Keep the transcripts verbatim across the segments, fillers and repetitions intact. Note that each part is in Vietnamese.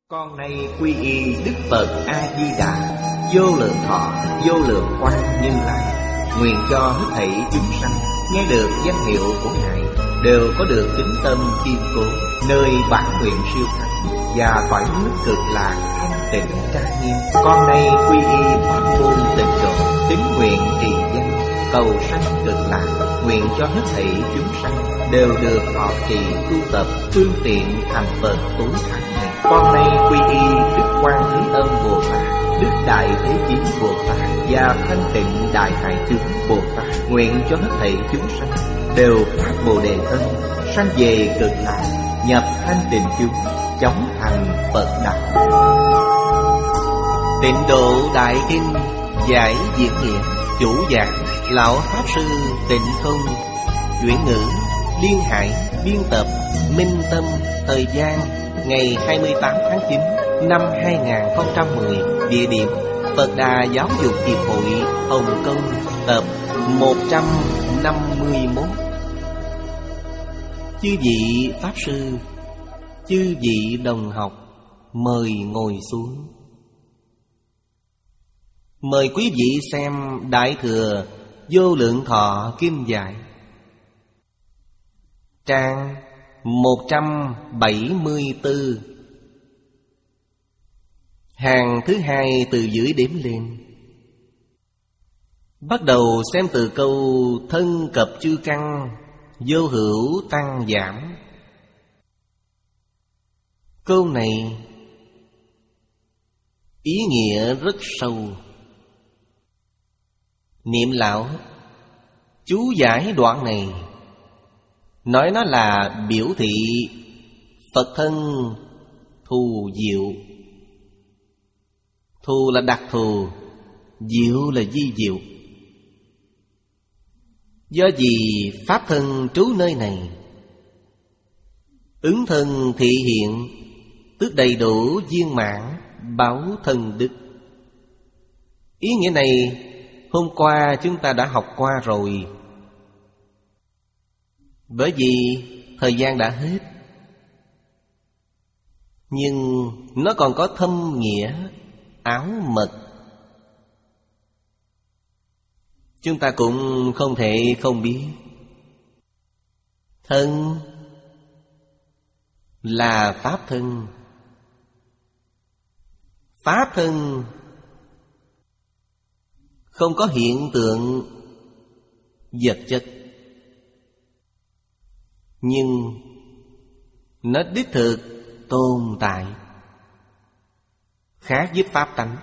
Con nay quy y Đức Phật A-di-đà, vô lượng thọ, vô lượng quang Như Lai. Nguyện cho hết thảy chúng sanh nghe được danh hiệu của Ngài đều có được tín tâm kiên cố, nơi bản nguyện siêu thắng và cõi nước cực lạc thanh tịnh trang nghiêm. Con nay quy y pháp môn tịnh độ, tín nguyện trì danh, cầu sanh cực lạc. Nguyện cho hết thảy chúng sanh đều được thọ trì tu tập phương tiện thành Phật tối thắng này. Con nay quy y Đức Quan Thế Âm Bồ Tát, Đức Đại Thế Chí Bồ Tát và Thanh Tịnh Đại Hải Chúng Bồ Tát. Nguyện cho hết thảy chúng sanh đều phát Bồ Đề Tâm, sanh về cực lạc, nhập thanh tịnh chúng, chóng thành Phật đạo. Tịnh Độ Đại Kinh giải diễn nghĩa, chủ giảng Lão Pháp Sư Tịnh Không, chuyển ngữ Liên Hải, biên tập Minh Tâm. Thời gian ngày hai mươi tám tháng chín năm hai nghìn không trăm mười. Địa điểm Phật Đà Giáo dục Hiệp hội Hồng Kông. Tập một trăm năm mươi mốt. Chư vị Pháp Sư, chư vị đồng học, mời ngồi xuống. Mời quý vị xem Đại Thừa Vô Lượng Thọ Kim Giải, trang một trăm bảy mươi tư, hàng thứ hai từ dưới đếm lên. Bắt đầu xem từ câu thân cập chư căn, vô hữu tăng giảm. Câu này ý nghĩa rất sâu. Niệm lão chú giải đoạn này, nói nó là biểu thị Phật thân thù diệu. Thù là đặc thù, diệu là di diệu. Do gì Pháp thân trú nơi này, ứng thân thị hiện, tức đầy đủ viên mãn báo thân đức. Ý nghĩa này hôm qua chúng ta đã học qua rồi. Bởi vì thời gian đã hết, nhưng nó còn có thâm nghĩa áo mật. Chúng ta cũng không thể không biết. Thân là Pháp thân. Pháp thân không có hiện tượng vật chất, nhưng nó đích thực tồn tại, khác với Pháp tánh.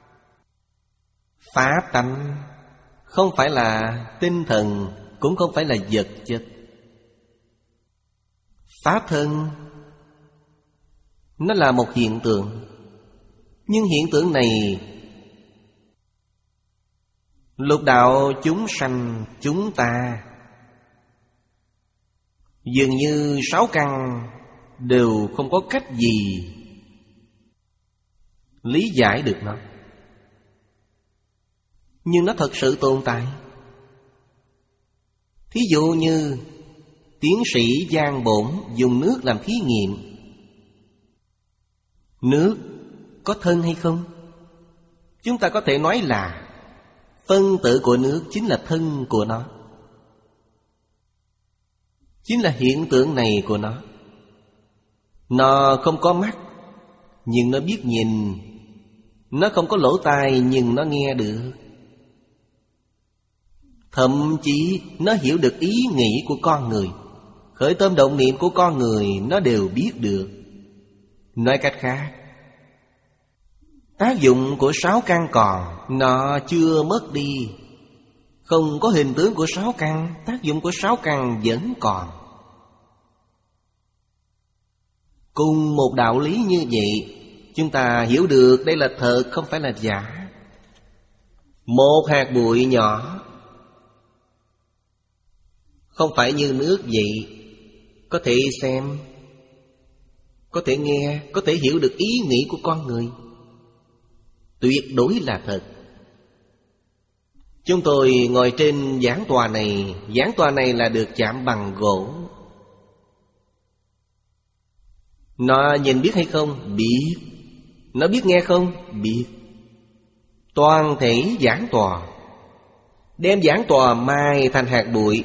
Pháp tánh không phải là tinh thần, cũng không phải là vật chất. Pháp thân nó là một hiện tượng, nhưng hiện tượng này lục đạo chúng sanh chúng ta dường như sáu căn đều không có cách gì lý giải được nó. Nhưng nó thật sự tồn tại. Thí dụ như tiến sĩ Giang Bổn dùng nước làm thí nghiệm. Nước có thân hay không? Chúng ta có thể nói là phân tử của nước chính là thân của nó, chính là hiện tượng này của nó. Nó không có mắt, nhưng nó biết nhìn. Nó không có lỗ tai, nhưng nó nghe được. Thậm chí nó hiểu được ý nghĩ của con người, khởi tâm động niệm của con người nó đều biết được. Nói cách khác, tác dụng của sáu căn còn, nó chưa mất đi. Không có hình tướng của sáu căn, tác dụng của sáu căn vẫn còn. Cùng một đạo lý như vậy, chúng ta hiểu được đây là thật, không phải là giả. Một hạt bụi nhỏ, không phải như nước vậy, có thể xem, có thể nghe, có thể hiểu được ý nghĩ của con người. Tuyệt đối là thật. Chúng tôi ngồi trên giảng tòa này, giảng tòa này là được chạm bằng gỗ. Nó nhìn biết hay không? Biết. Nó biết nghe không? Biết. Toàn thể giảng tòa, đem giảng tòa mai thành hạt bụi.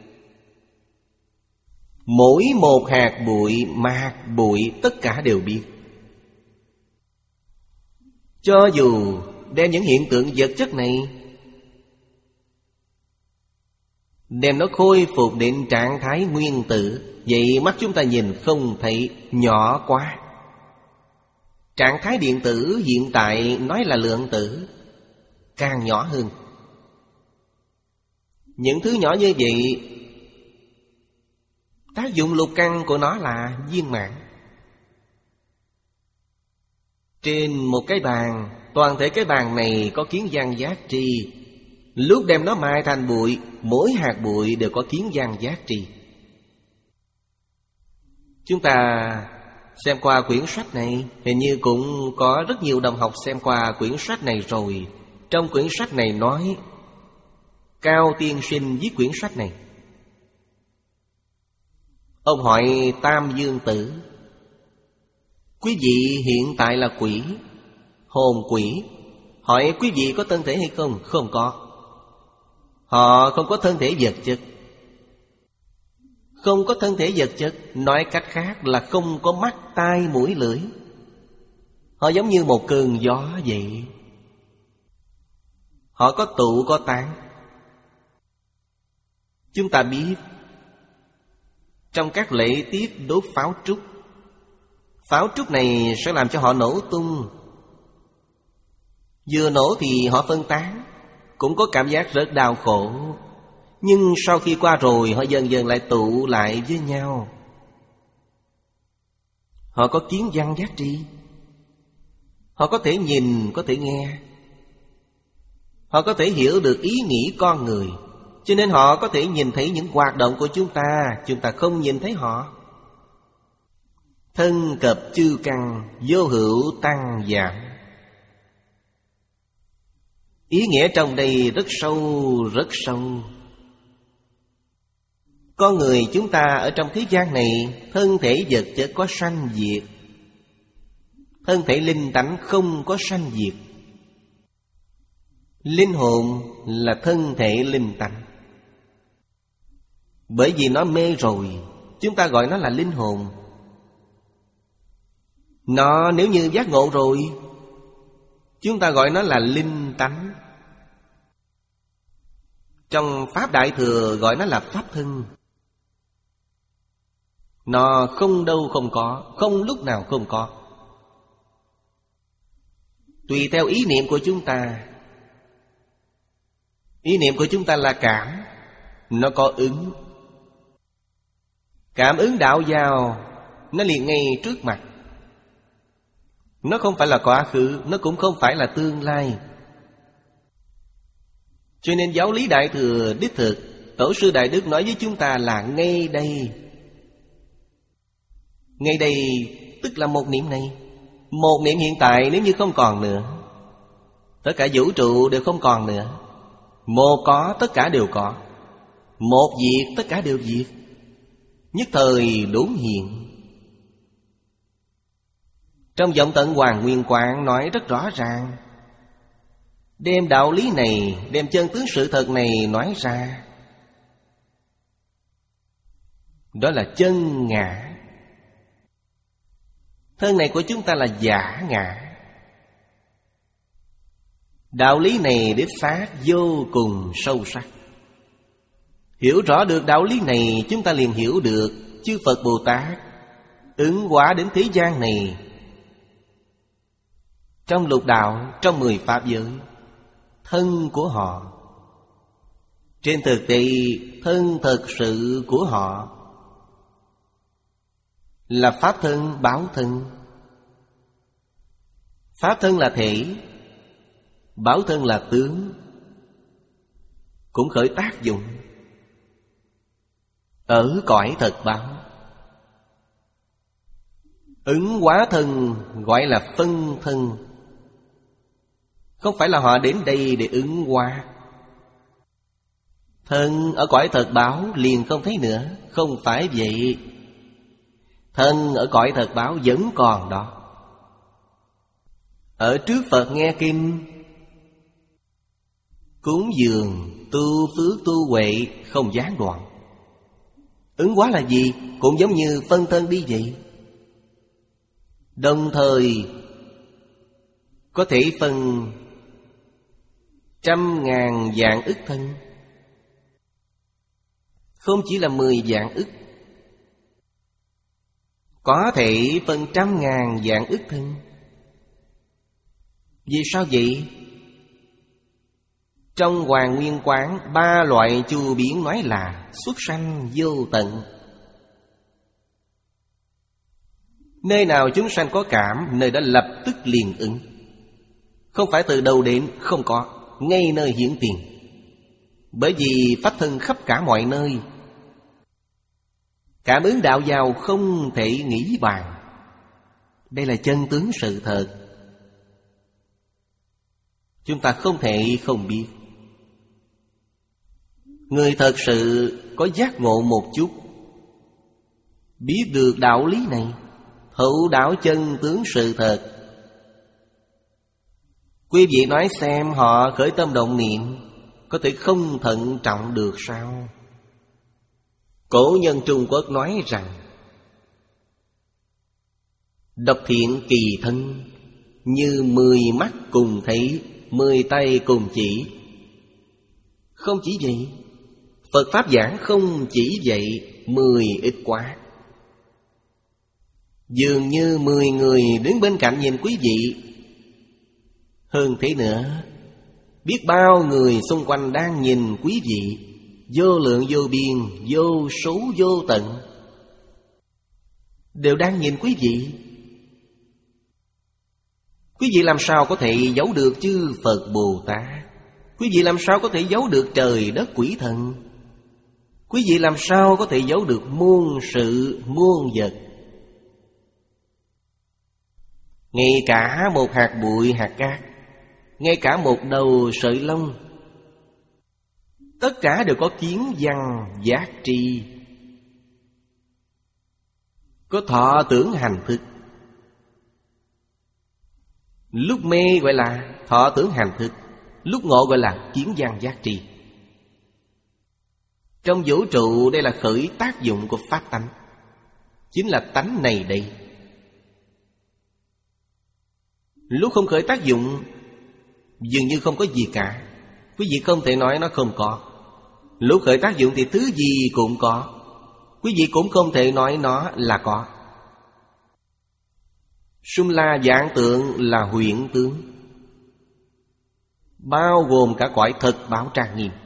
Mỗi một hạt bụi, mạt bụi, tất cả đều biết. Cho dù đem những hiện tượng vật chất này, đem nó khôi phục đến trạng thái nguyên tử, vậy mắt chúng ta nhìn không thấy, nhỏ quá. Trạng thái điện tử hiện tại nói là lượng tử, càng nhỏ hơn. Những thứ nhỏ như vậy, tác dụng lục căn của nó là viên mãn. Trên một cái bàn, toàn thể cái bàn này có kiến văn giác tri. Lúc đem nó mai thành bụi, mỗi hạt bụi đều có kiến văn giác tri. Chúng ta xem qua quyển sách này, hình như cũng có rất nhiều đồng học xem qua quyển sách này rồi. Trong quyển sách này nói, Cao tiên sinh viết quyển sách này. Ông hỏi Tam Dương Tử: quý vị hiện tại là quỷ, hồn quỷ, hỏi quý vị có thân thể hay không? Không có. Họ không có thân thể vật chất. Không có thân thể vật chất, nói cách khác là không có mắt, tai, mũi, lưỡi. Họ giống như một cơn gió vậy. Họ có tụ có tán. Chúng ta biết trong các lễ tiết đốt pháo trúc, pháo trúc này sẽ làm cho họ nổ tung. Vừa nổ thì họ phân tán, cũng có cảm giác rất đau khổ. Nhưng sau khi qua rồi, họ dần dần lại tụ lại với nhau. Họ có kiến văn giác tri. Họ có thể nhìn, có thể nghe. Họ có thể hiểu được ý nghĩ con người. Cho nên họ có thể nhìn thấy những hoạt động của chúng ta, chúng ta không nhìn thấy họ. Thân cập chư căn, vô hữu tăng giảm. Ý nghĩa trong đây rất sâu, rất sâu. Con người chúng ta ở trong thế gian này, thân thể vật chất có sanh diệt, thân thể linh tánh không có sanh diệt. Linh hồn là thân thể linh tánh. Bởi vì nó mê rồi, chúng ta gọi nó là linh hồn. Nó nếu như giác ngộ rồi, chúng ta gọi nó là linh tánh. Trong Pháp Đại Thừa gọi nó là Pháp thân. Nó không đâu không có, không lúc nào không có. Tùy theo ý niệm của chúng ta. Ý niệm của chúng ta là cảm, nó có ứng. Cảm ứng đạo vào, nó liền ngay trước mặt. Nó không phải là quá khứ, nó cũng không phải là tương lai. Cho nên giáo lý Đại Thừa đích thực, Tổ sư Đại Đức nói với chúng ta là ngay đây. Ngay đây tức là một niệm này. Một niệm hiện tại nếu như không còn nữa, tất cả vũ trụ đều không còn nữa. Một có, tất cả đều có. Một diệt, tất cả đều diệt. Nhất thời đốn hiện. Trong Vọng Tận Hoàn Nguyên Quán nói rất rõ ràng, đem đạo lý này, đem chân tướng sự thật này nói ra. Đó là chân ngã. Thân này của chúng ta là giả ngã. Đạo lý này đích xác vô cùng sâu sắc. Hiểu rõ được đạo lý này, chúng ta liền hiểu được chư Phật Bồ Tát ứng hóa đến thế gian này. Trong lục đạo, trong mười pháp giới, thân của họ, trên thực tế thân thực sự của họ là pháp thân, báo thân. Pháp thân là thể, báo thân là tướng, cũng khởi tác dụng ở cõi thật báo. Ứng hóa thân gọi là phân thân. Không phải là họ đến đây để ứng hóa. Thân ở cõi thật báo liền không thấy nữa. Không phải vậy. Thân ở cõi thật báo vẫn còn đó. Ở trước Phật nghe kinh, cúng dường, tu phước tu huệ không gián đoạn. Ứng hóa là gì? Cũng giống như phân thân đi vậy. Đồng thời có thể phân trăm ngàn vạn ức thân, không chỉ là mười vạn ức, có thể phân trăm ngàn vạn ức thân. Vì sao vậy? Trong Hoàng Nguyên Quán, ba loại chu biến nói là xuất sanh vô tận. Nơi nào chúng sanh có cảm, nơi đó lập tức liền ứng. Không phải từ đầu đến, không có, ngay nơi hiển tiền. Bởi vì pháp thân khắp cả mọi nơi. Cảm ứng đạo vào không thể nghĩ bàn. Đây là chân tướng sự thật. Chúng ta không thể không biết. Người thật sự có giác ngộ một chút, biết được đạo lý này, thấu đáo chân tướng sự thật. Quý vị nói xem, họ khởi tâm động niệm có thể không thận trọng được sao? Cổ nhân Trung Quốc nói rằng độc thiện kỳ thân, như mười mắt cùng thấy, mười tay cùng chỉ. Không chỉ vậy, Phật Pháp giảng không chỉ vậy, mười ít quá. Dường như mười người đứng bên cạnh nhìn quý vị. Hơn thế nữa, biết bao người xung quanh đang nhìn quý vị, vô lượng vô biên, vô số vô tận, đều đang nhìn quý vị. Quý vị làm sao có thể giấu được chư Phật Bồ Tát? Quý vị làm sao có thể giấu được trời đất quỷ thần? Quý vị làm sao có thể giấu được muôn sự muôn vật? Ngay cả một hạt bụi hạt cát, ngay cả một đầu sợi lông, tất cả đều có kiến văn giác tri, có thọ tưởng hành thức. Lúc mê gọi là thọ tưởng hành thức, lúc ngộ gọi là kiến văn giác tri. Trong vũ trụ đây là khởi tác dụng của pháp tánh, chính là tánh này đây. Lúc không khởi tác dụng, dường như không có gì cả. Quý vị không thể nói nó không có. Lúc khởi tác dụng thì thứ gì cũng có. Quý vị cũng không thể nói nó là có. Sum la dạng tượng là huyễn tướng, bao gồm cả cõi thật báo trang nghiêm.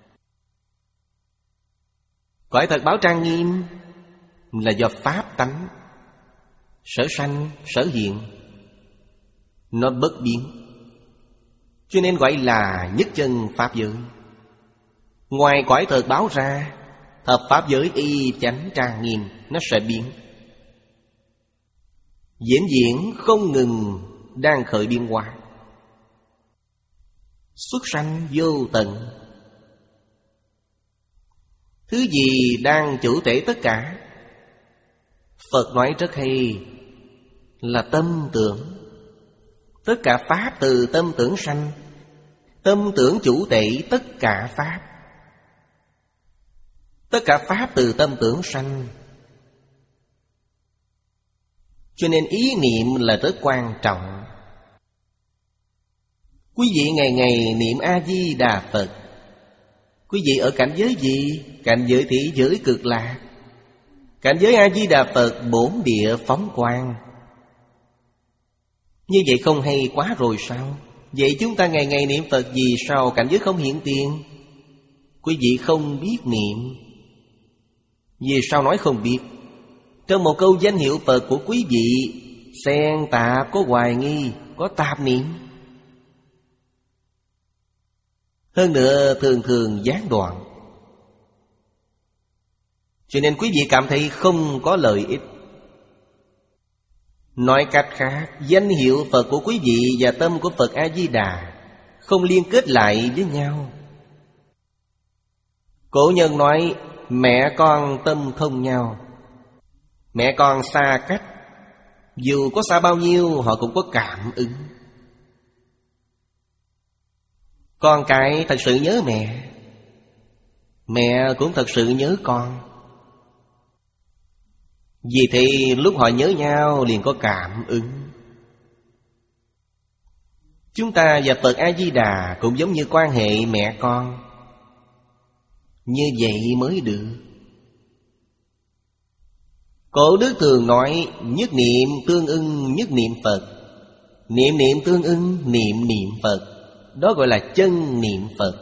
Cõi thật báo trang nghiêm là do pháp tánh sở sanh sở hiện, nó bất biến, cho nên gọi là nhất chân pháp giới. Ngoài cõi thật báo ra, thập pháp giới y chánh trang nghiêm, nó sẽ biến, diễn diễn không ngừng đang khởi biến hóa, xuất sanh vô tận. Thứ gì đang chủ thể tất cả? Phật nói rất hay là tâm tưởng. Tất cả pháp từ tâm tưởng sanh. Tâm tưởng chủ thể tất cả pháp. Tất cả pháp từ tâm tưởng sanh. Cho nên ý niệm là rất quan trọng. Quý vị ngày ngày niệm A-di-đà Phật. Quý vị ở cảnh giới gì? Cảnh giới thị giới cực lạc. Cảnh giới A-di-đà Phật bổn địa phóng quang. Như vậy không hay quá rồi sao? Vậy chúng ta ngày ngày niệm Phật vì sao cảnh giới không hiện tiền? Quý vị không biết niệm. Vì sao nói không biết? Trong một câu danh hiệu Phật của quý vị, xen tạp, có hoài nghi, có tạp niệm. Hơn nữa thường thường gián đoạn. Cho nên quý vị cảm thấy không có lợi ích. Nói cách khác, danh hiệu Phật của quý vị và tâm của Phật A-di-đà không liên kết lại với nhau. Cổ nhân nói mẹ con tâm thông nhau. Mẹ con xa cách, dù có xa bao nhiêu họ cũng có cảm ứng. Con cái thật sự nhớ mẹ, mẹ cũng thật sự nhớ con. Vì thế lúc họ nhớ nhau liền có cảm ứng. Chúng ta và Phật A-di-đà cũng giống như quan hệ mẹ con. Như vậy mới được. Cổ đức thường nói nhất niệm tương ưng nhất niệm Phật. Niệm niệm tương ưng niệm niệm Phật. Đó gọi là chân niệm Phật.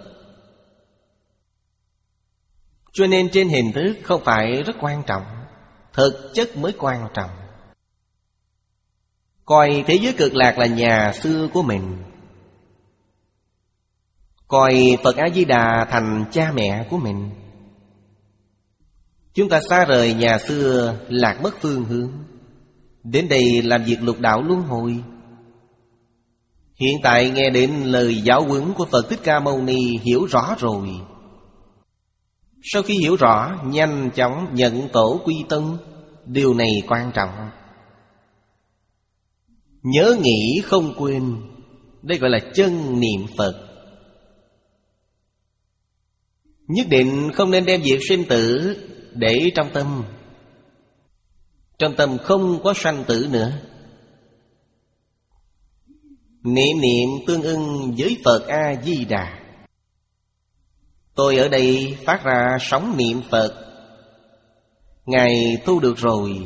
Cho nên trên hình thức không phải rất quan trọng, thực chất mới quan trọng. Coi thế giới cực lạc là nhà xưa của mình, coi Phật A-di-đà thành cha mẹ của mình. Chúng ta xa rời nhà xưa, lạc mất phương hướng, đến đây làm việc lục đạo luân hồi. Hiện tại nghe đến lời giáo huấn của Phật Thích Ca Mâu Ni hiểu rõ rồi. Sau khi hiểu rõ, nhanh chóng nhận tổ quy tân. Điều này quan trọng. Nhớ nghĩ không quên, đây gọi là chân niệm Phật. Nhất định không nên đem việc sinh tử để trong tâm. Trong tâm không có sanh tử nữa. Niệm niệm tương ưng với Phật A-di-đà. Tôi ở đây phát ra sóng niệm Phật, Ngài thu được rồi.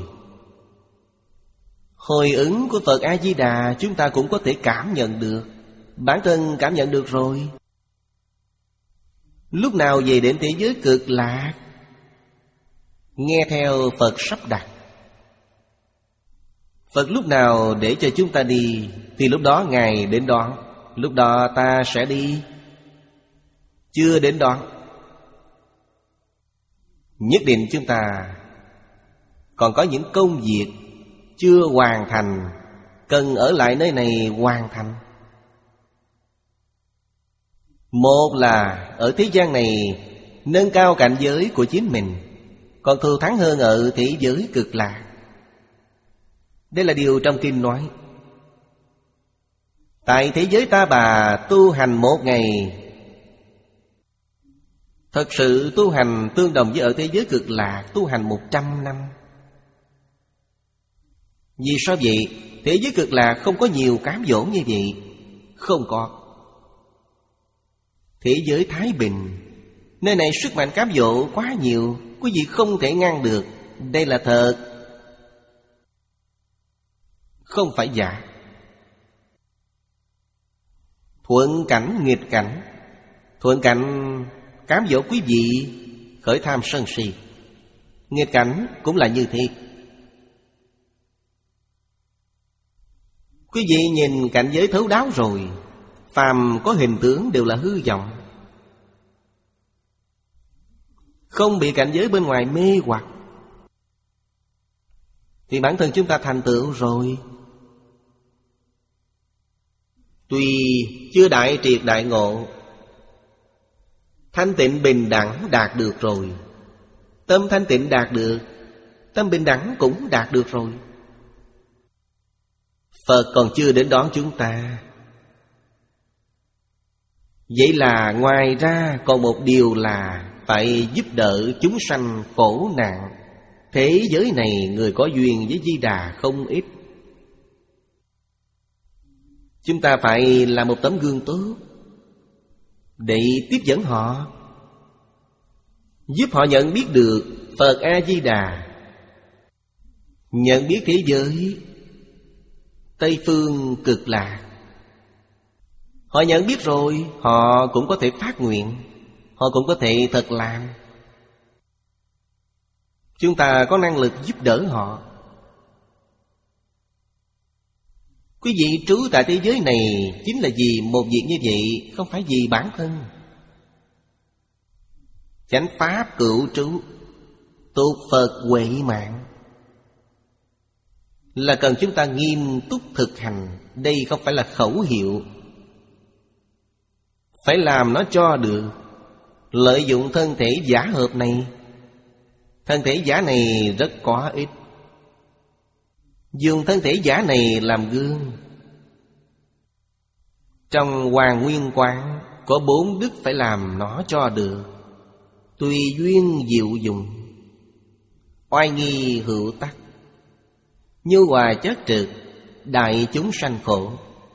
Hồi ứng của Phật A-di-đà chúng ta cũng có thể cảm nhận được. Bản thân cảm nhận được rồi. Lúc nào về đến thế giới cực lạc, nghe theo Phật sắp đặt. Phật lúc nào để cho chúng ta đi thì lúc đó Ngài đến đón. Lúc đó ta sẽ đi. Chưa đến đón, nhất định chúng ta còn có những công việc chưa hoàn thành, cần ở lại nơi này hoàn thành. Một là ở thế gian này nâng cao cảnh giới của chính mình, còn thù thắng hơn ở thế giới cực lạc. Đây là điều trong kinh nói. Tại thế giới Ta Bà tu hành một ngày, thật sự tu hành tương đồng với ở thế giới cực lạc tu hành một trăm năm. Vì sao vậy? Thế giới cực lạc không có nhiều cám dỗ như vậy. Không có. Thế giới thái bình, nơi này sức mạnh cám dỗ quá nhiều, quý vị không thể ngăn được. Đây là thật, không phải giả. Thuận cảnh nghịch cảnh. Thuận cảnh cám dỗ quý vị khởi tham sân si, nghịch cảnh cũng là như thế. Quý vị nhìn cảnh giới thấu đáo rồi, phàm có hình tướng đều là hư vọng, không bị cảnh giới bên ngoài mê hoặc, thì bản thân chúng ta thành tựu rồi. Tuy chưa đại triệt đại ngộ, thanh tịnh bình đẳng đạt được rồi. Tâm thanh tịnh đạt được, tâm bình đẳng cũng đạt được rồi. Phật còn chưa đến đón chúng ta. Vậy là ngoài ra còn một điều là phải giúp đỡ chúng sanh khổ nạn. Thế giới này người có duyên với Di Đà không ít. Chúng ta phải là một tấm gương tốt để tiếp dẫn họ, giúp họ nhận biết được Phật A-di-đà, nhận biết thế giới Tây phương cực lạc. Họ nhận biết rồi, họ cũng có thể phát nguyện, họ cũng có thể thật làm. Chúng ta có năng lực giúp đỡ họ. Quý vị trú tại thế giới này chính là vì một việc như vậy, không phải vì bản thân. Chánh pháp cửu trú, tục Phật huệ mạng, là cần chúng ta nghiêm túc thực hành. Đây không phải là khẩu hiệu, phải làm nó cho được. Lợi dụng thân thể giả hợp này, thân thể giả này rất có ích, Dùng thân thể giả này làm gương. Trong Hoàng Nguyên Quán có bốn đức phải làm nó cho được. Tùy duyên diệu dùng, oai nghi hữu tắc, nhu hòa chất trực, đại chúng sanh khổ.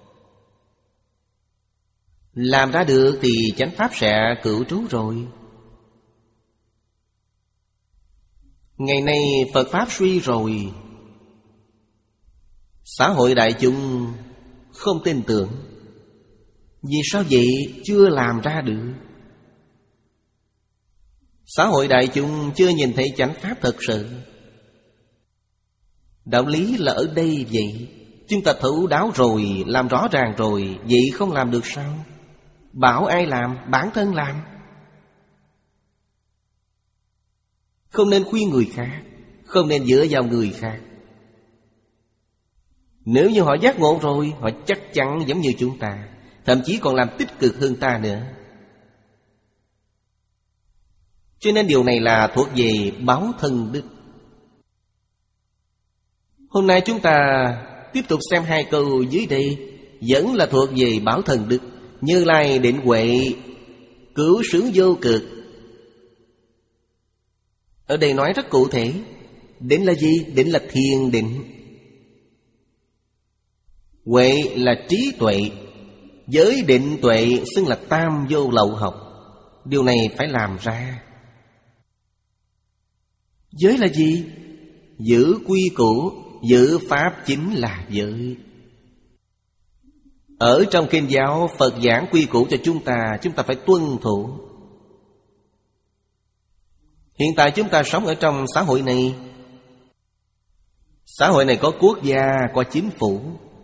Làm ra được thì chánh pháp sẽ cửu trú rồi. Ngày nay Phật Pháp suy rồi, xã hội đại chúng không tin tưởng. Vì sao vậy? Chưa làm ra được. Xã hội đại chúng chưa nhìn thấy chánh pháp thật sự. Đạo lý là ở đây vậy. Chúng ta thấu đáo rồi, làm rõ ràng rồi, vậy không làm được sao? Bảo ai làm? Bản thân làm. Không nên khuyên người khác, không nên dựa vào người khác. Nếu như họ giác ngộ rồi, họ chắc chắn giống như chúng ta, thậm chí còn làm tích cực hơn ta nữa. Cho nên điều này là thuộc về báo thân đức. Hôm nay chúng ta tiếp tục xem hai câu dưới đây, vẫn là thuộc về báo thân đức. Như Lai định huệ, cứu xướng vô cực. Ở đây nói rất cụ thể. Định là gì? Định là thiền định. Huệ là trí tuệ. Giới định tuệ xưng là tam vô lậu học. Điều này phải làm ra. Giới là gì? Giữ quy củ, giữ pháp chính là giới. Ở trong kinh giáo, Phật giảng quy củ cho chúng ta, chúng ta phải tuân thủ. Hiện tại chúng ta sống ở trong xã hội này. Xã hội này có quốc gia, có chính phủ,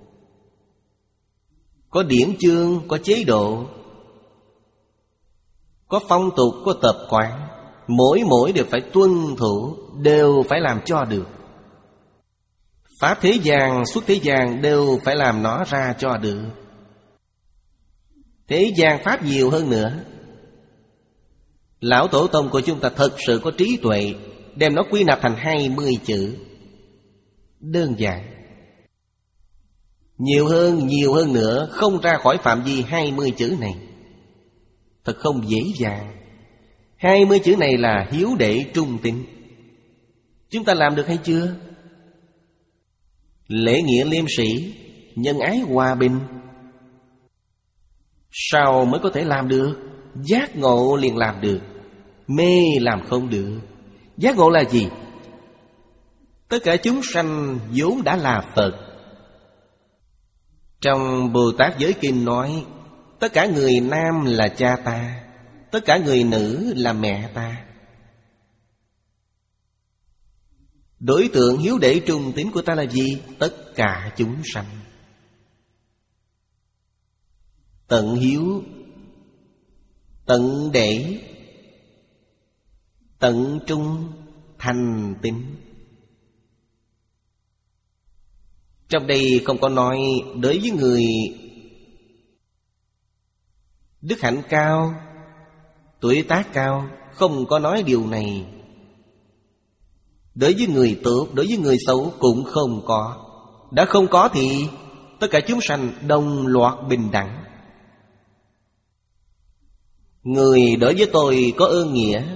có điển chương, có chế độ, có phong tục, có tập quán. Mỗi mỗi đều phải tuân thủ, đều phải làm cho được. Pháp thế gian, xuất thế gian đều phải làm nó ra cho được. Thế gian pháp nhiều hơn nữa. Lão Tổ Tông của chúng ta thật sự có trí tuệ, đem nó quy nạp thành hai mươi chữ. Đơn giản. Nhiều hơn, nhiều hơn nữa, không ra khỏi phạm vi hai mươi chữ này. Thật không dễ dàng. Hai mươi chữ này là hiếu đệ trung tín. Chúng ta làm được hay chưa? Lễ nghĩa liêm sĩ, nhân ái hòa bình. Sao mới có thể làm được? Giác ngộ liền làm được, mê làm không được. Giác ngộ là gì? Tất cả chúng sanh vốn đã là Phật. Trong Bồ Tát Giới Kinh nói, tất cả người nam là cha ta, tất cả người nữ là mẹ ta. Đối tượng hiếu đệ trung tín của ta là gì? Tất cả chúng sanh. Tận hiếu, tận đệ, tận trung, thành tín. Trong đây không có nói đối với người đức hạnh cao, tuổi tác cao, không có nói điều này. Đối với người tốt, đối với người xấu cũng không có. Đã không có thì tất cả chúng sanh đồng loạt bình đẳng. Người đối với tôi có ơn nghĩa,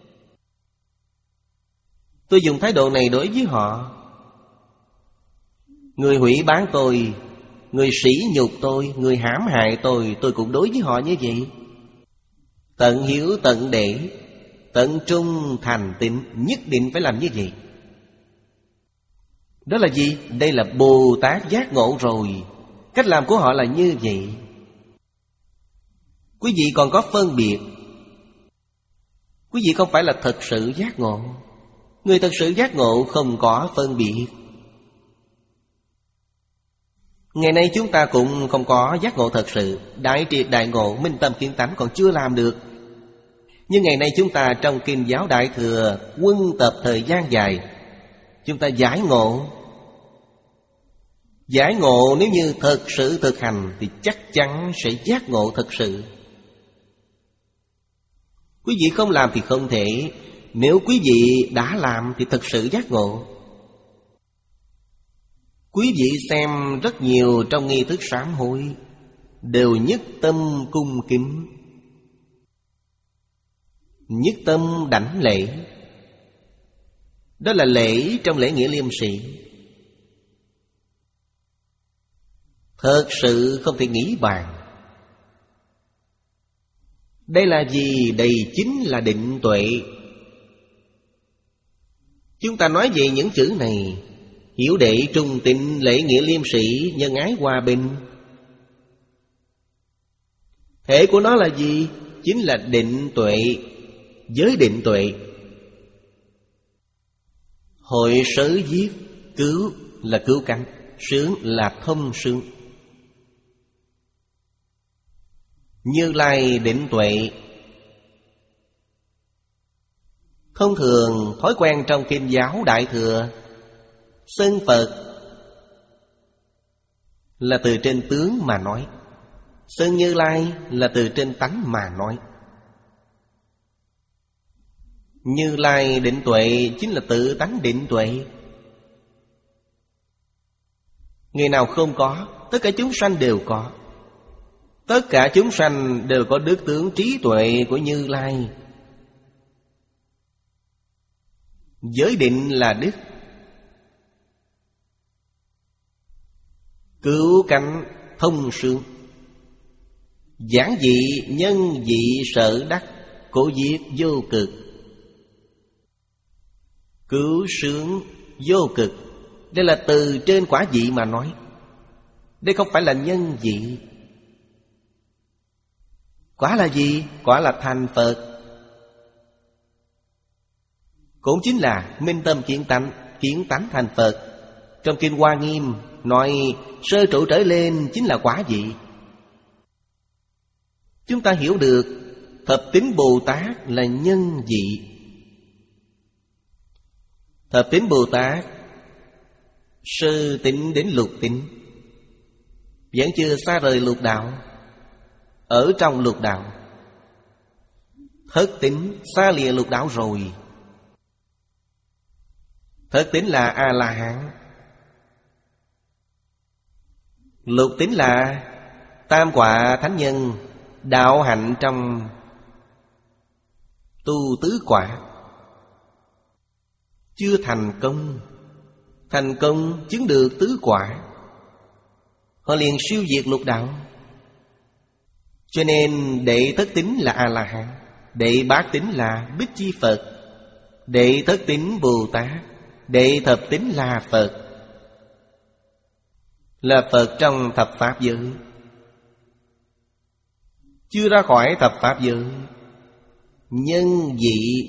tôi dùng thái độ này đối với họ. Người hủy bán tôi, người sỉ nhục tôi, người hãm hại tôi, tôi cũng đối với họ như vậy. Tận hiếu, tận đệ, tận trung, thành tín, nhất định phải làm như vậy. Đó là gì? Đây là Bồ Tát giác ngộ rồi. Cách làm của họ là như vậy. Quý vị còn có phân biệt. Quý vị không phải là thật sự giác ngộ. Người thật sự giác ngộ không có phân biệt. Ngày nay chúng ta cũng không có giác ngộ thật sự. Đại triệt đại ngộ, minh tâm kiến tánh còn chưa làm được. Nhưng ngày nay chúng ta trong Kinh giáo Đại Thừa quân tập thời gian dài, chúng ta giải ngộ. Giải ngộ nếu như thật sự thực hành thì chắc chắn sẽ giác ngộ thật sự. Quý vị không làm thì không thể. Nếu quý vị đã làm thì thật sự giác ngộ. Quý vị xem rất nhiều trong nghi thức sám hối đều nhất tâm cung kính, nhất tâm đảnh lễ. Đó là lễ trong lễ nghĩa liêm sĩ. Thật sự không thể nghĩ bàn. Đây là gì? Đây chính là định tuệ. Chúng ta nói về những chữ này: hiểu đệ, trung tịnh, lễ nghĩa liêm sĩ, nhân ái hòa bình. Thể của nó là gì? Chính là định tuệ, giới định tuệ. Hội sớ viết, cứu là cứu cánh, sướng là thông sướng. Như Lai định tuệ. Thông thường thói quen trong kinh giáo Đại Thừa, xưng Phật là từ trên tướng mà nói, xưng Như Lai là từ trên tánh mà nói. Như Lai định tuệ chính là tự tánh định tuệ. Người nào không có, tất cả chúng sanh đều có. Tất cả chúng sanh đều có đức tướng trí tuệ của Như Lai. Giới định là đức, cứu cánh thông sướng, giản dị nhân dị sở đắc, cổ diệt vô cực. Cứu sướng vô cực, đây là từ trên quả vị mà nói. Đây không phải là nhân vị. Quả là gì? Quả là thành Phật. Cũng chính là minh tâm kiến tánh, kiến tánh thành Phật. Trong Kinh Hoa Nghiêm nói sơ trụ trở lên chính là quả vị. Chúng ta hiểu được thập tín Bồ Tát là nhân vị. Thập tín Bồ Tát sơ tín đến lục tín vẫn chưa xa rời lục đạo, ở trong lục đạo. Thất tín xa lìa lục đạo rồi. Thất tín là A-la-hán, lục tín là tam quả thánh nhân, đạo hạnh trong tu tứ quả. Chưa thành công. Thành công chứng được tứ quả, họ liền siêu diệt lục đạo. Cho nên đệ thất tín là A-la-hán, đệ bát tín là Bích Chi Phật, đệ thất tín Bồ Tát, đệ thập tín là Phật. Là Phật trong thập Pháp giới, chưa ra khỏi thập Pháp giới. Nhân vị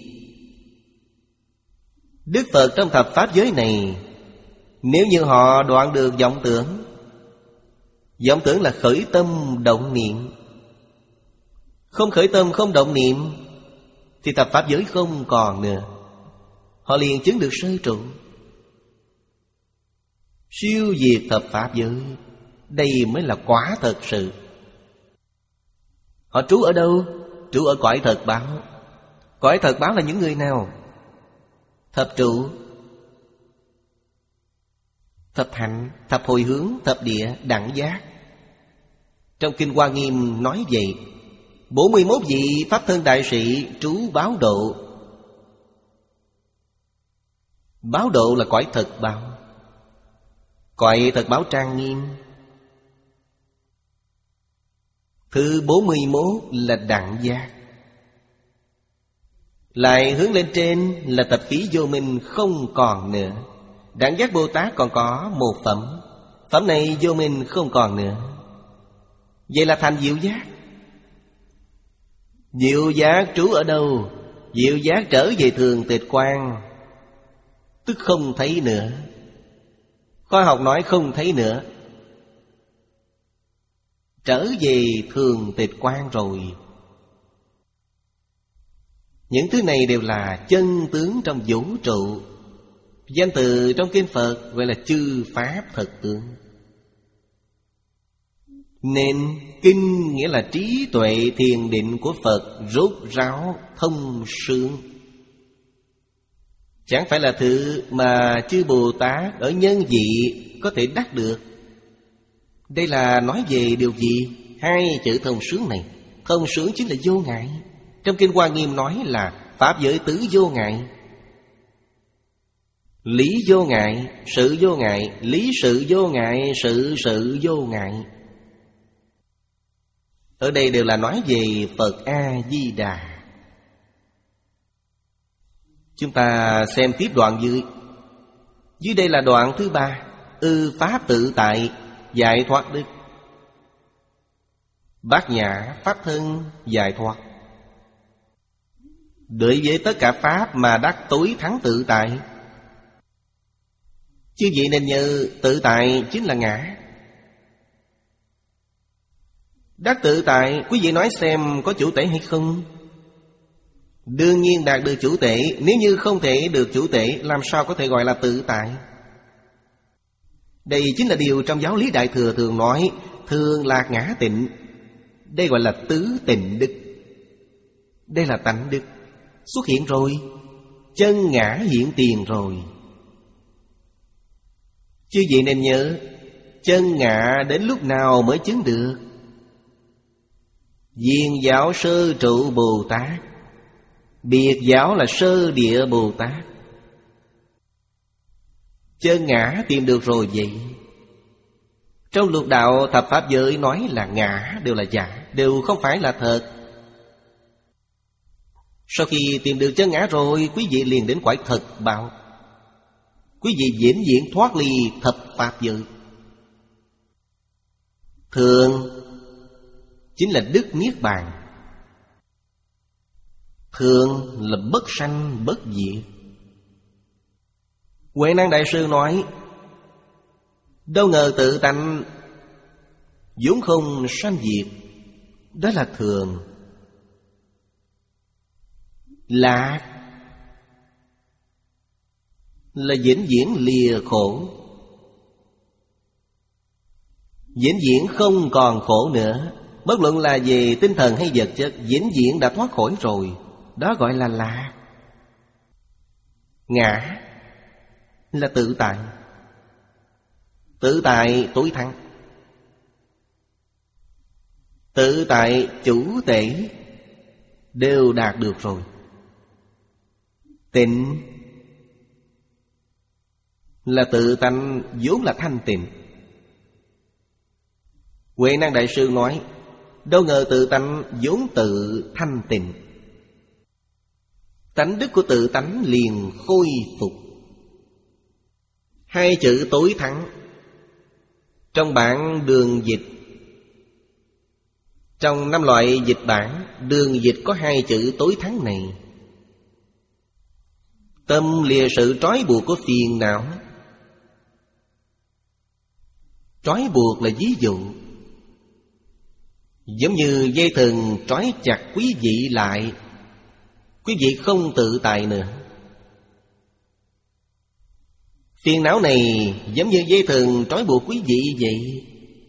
Đức Phật trong thập Pháp giới này, nếu như họ đoạn được vọng tưởng, vọng tưởng là khởi tâm động niệm, không khởi tâm không động niệm thì thập Pháp giới không còn nữa. Họ liền chứng được sơ trụ, siêu diệt thập Pháp giới. Đây mới là quả thật sự. Họ trú ở đâu? Trú ở cõi thật báo. Cõi thật báo là những người nào? Thập trụ, thập hạnh, thập hồi hướng, thập địa, đẳng giác. Trong Kinh Hoa Nghiêm nói vậy. Bốn mươi mốt vị Pháp thân đại sĩ trú báo độ. Báo độ là cõi thật báo, cõi thật báo trang nghiêm. Thứ bốn mươi mốt là đẳng giác. Lại hướng lên trên là tập khí vô minh không còn nữa. Đẳng giác Bồ Tát còn có một phẩm, phẩm này vô minh không còn nữa. Vậy là thành diệu giác. Diệu giác trú ở đâu? Diệu giác trở về thường tịch quang, tức không thấy nữa. Khoa học nói không thấy nữa, trở về thường tịch quang rồi. Những thứ này đều là chân tướng trong vũ trụ. Danh từ trong Kinh Phật gọi là chư Pháp thật tướng. Nên kinh nghĩa là trí tuệ thiền định của Phật rốt ráo thông sướng. chẳng phải là thứ mà chư Bồ Tát ở nhân vị có thể đắc được. Đây là nói về điều gì? Hai chữ thông sướng này. Thông sướng chính là vô ngại. Trong Kinh Hoa Nghiêm nói là pháp giới tứ vô ngại. Lý vô ngại, sự vô ngại, lý sự vô ngại, sự sự vô ngại. Ở đây đều là nói về Phật A-di-đà. Chúng ta xem tiếp đoạn dưới. Dưới đây là đoạn thứ ba. Ư pháp tự tại, giải thoát đức. Bát nhã pháp thân, giải thoát. Đối với tất cả pháp mà đắc tối thắng tự tại, chứ vậy nên nhớ tự tại chính là ngã. Đắc tự tại, quý vị nói xem có chủ tể hay không? Đương nhiên đạt được chủ tể. Nếu như không thể được chủ tể, làm sao có thể gọi là tự tại? Đây chính là điều trong giáo lý Đại Thừa thường nói thường lạc ngã tịnh. Đây gọi là tứ tịnh đức. Đây là tánh đức. Xuất hiện rồi, chân ngã hiện tiền rồi. Chứ vậy nên nhớ, chân ngã đến lúc nào mới chứng được? Viên giáo sơ trụ Bồ Tát, biệt giáo là sơ địa Bồ Tát. Chân ngã tìm được rồi vậy. Trong lục đạo thập pháp giới nói là ngã đều là giả, đều không phải là thật. Sau khi tìm được chân ngã rồi, quý vị liền đến cõi thật báo. Quý vị vĩnh viễn thoát ly thập pháp giới. Thường chính là đức niết bàn. Thường là bất sanh bất diệt. Huệ Năng Đại Sư nói: đâu ngờ tự tánh vốn không sanh diệt. Đó là thường. Lạc là vĩnh viễn lìa khổ, vĩnh viễn không còn khổ nữa. Bất luận là về tinh thần hay vật chất, vĩnh viễn đã thoát khỏi rồi. Đó gọi là lạc. Ngã là tự tại. Tự tại tối thắng. Tự tại chủ tể đều đạt được rồi. Tịnh là tự tánh vốn là thanh tịnh. Huệ Năng Đại Sư nói: đâu ngờ tự tánh vốn tự thanh tịnh. Tánh đức của tự tánh liền khôi phục. Hai chữ tối thắng trong bản đường dịch. Trong năm loại dịch bản, đường dịch có hai chữ tối thắng này. Tâm lìa sự trói buộc của phiền não. Trói buộc là ví dụ. Giống như dây thừng trói chặt quý vị lại, quý vị không tự tại nữa. Phiền não này giống như dây thừng trói buộc quý vị vậy.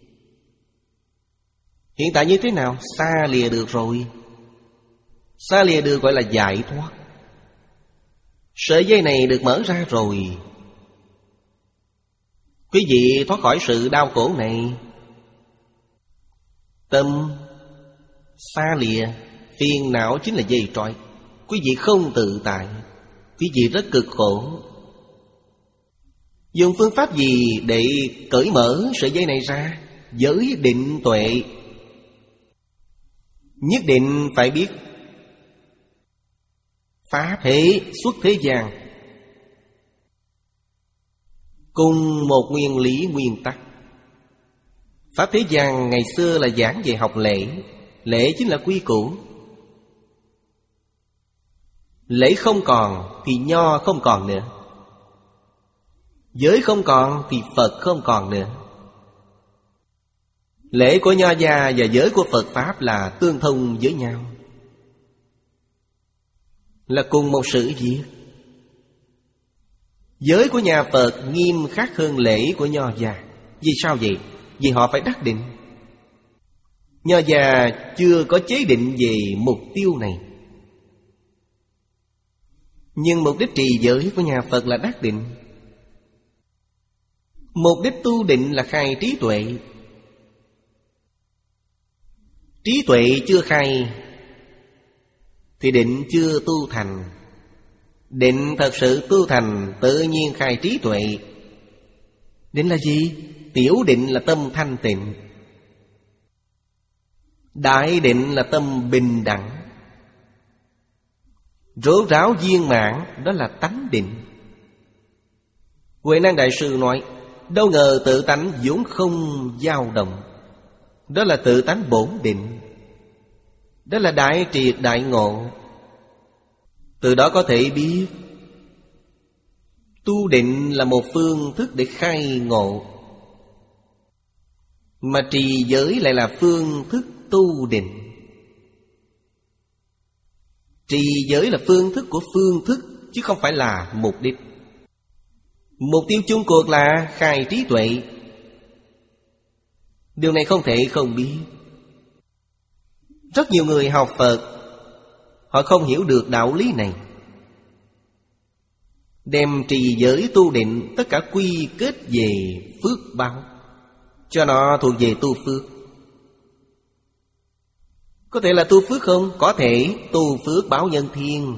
Hiện tại như thế nào? Xa lìa được rồi. Xa lìa được gọi là giải thoát. Sợi dây này được mở ra rồi. Quý vị thoát khỏi sự đau khổ này. Tâm xa lìa, phiền não chính là dây trói. Quý vị không tự tại, quý vị rất cực khổ. Dùng phương pháp gì để cởi mở sợi dây này ra? Giới định tuệ. Nhất định phải biết pháp thế xuất thế gian cùng một nguyên lý nguyên tắc. Pháp thế gian ngày xưa là giảng về học lễ. Lễ chính là quy củ. Lễ không còn thì nho không còn nữa. Giới không còn thì Phật không còn nữa. Lễ của nho gia và giới của Phật Pháp là tương thông với nhau, là cùng một sự việc. Giới của nhà Phật nghiêm khắc hơn lễ của nho gia. Vì sao vậy? Vì họ phải đắc định. Nho gia chưa có chế định về mục tiêu này. Nhưng mục đích trì giới của nhà Phật là đắc định. Mục đích tu định là khai trí tuệ. Trí tuệ chưa khai thì định chưa tu thành. Định thật sự tu thành tự nhiên khai trí tuệ. Định là gì? Tiểu định là tâm thanh tịnh. Đại định là tâm bình đẳng. Rốt ráo viên mãn đó là tánh định. Huệ Năng Đại Sư nói, đâu ngờ tự tánh vốn không dao động. Đó là tự tánh bổn định. Đó là đại triệt đại ngộ. Từ đó có thể biết tu định là một phương thức để khai ngộ, mà trì giới lại là phương thức tu định. Trì giới là phương thức của phương thức, chứ không phải là mục đích. Mục tiêu chung cuộc là khai trí tuệ. Điều này không thể không biết. Rất nhiều người học Phật, họ không hiểu được đạo lý này. Đem trì giới tu định tất cả quy kết về phước báo, cho nó thuộc về tu phước. Có thể là tu phước không? Có thể tu phước báo nhân thiên.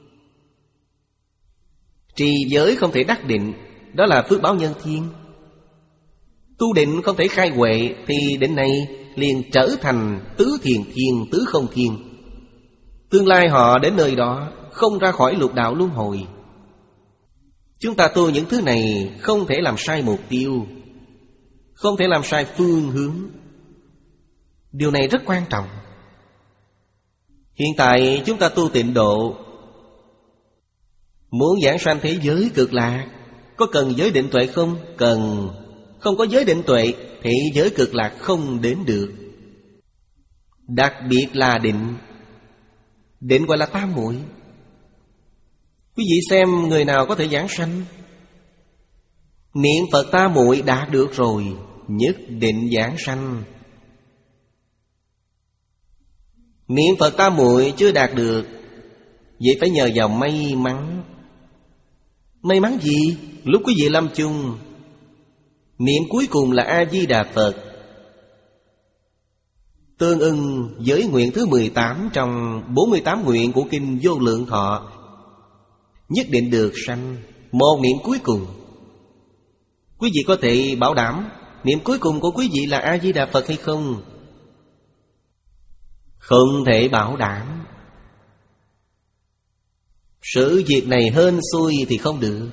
Trì giới không thể đắc định, đó là phước báo nhân thiên. Tu định không thể khai huệ, thì định này liền trở thành tứ thiền thiên, tứ không thiên. Tương lai họ đến nơi đó không ra khỏi lục đạo luân hồi. Chúng ta tu những thứ này không thể làm sai mục tiêu, không thể làm sai phương hướng. Điều này rất quan trọng. Hiện tại chúng ta tu tịnh độ, muốn giảng sanh thế giới cực lạc, có cần giới định tuệ không? Cần. Không có giới định tuệ, thì giới cực lạc không đến được. Đặc biệt là định. Định gọi là tam muội. Quý vị xem người nào có thể giảng sanh. Niệm Phật tam muội đạt được rồi, nhất định giảng sanh. Niệm Phật tam muội chưa đạt được, vậy phải nhờ vào may mắn. May mắn gì? Lúc quý vị lâm chung, niệm cuối cùng là A-di-đà Phật, tương ưng với nguyện thứ mười tám trong bốn mươi tám nguyện của Kinh Vô Lượng Thọ, nhất định được sanh. Một niệm cuối cùng. Quý vị có thể bảo đảm niệm cuối cùng của quý vị là A-di-đà Phật hay không? Không thể bảo đảm. Sự việc này hên xui thì không được,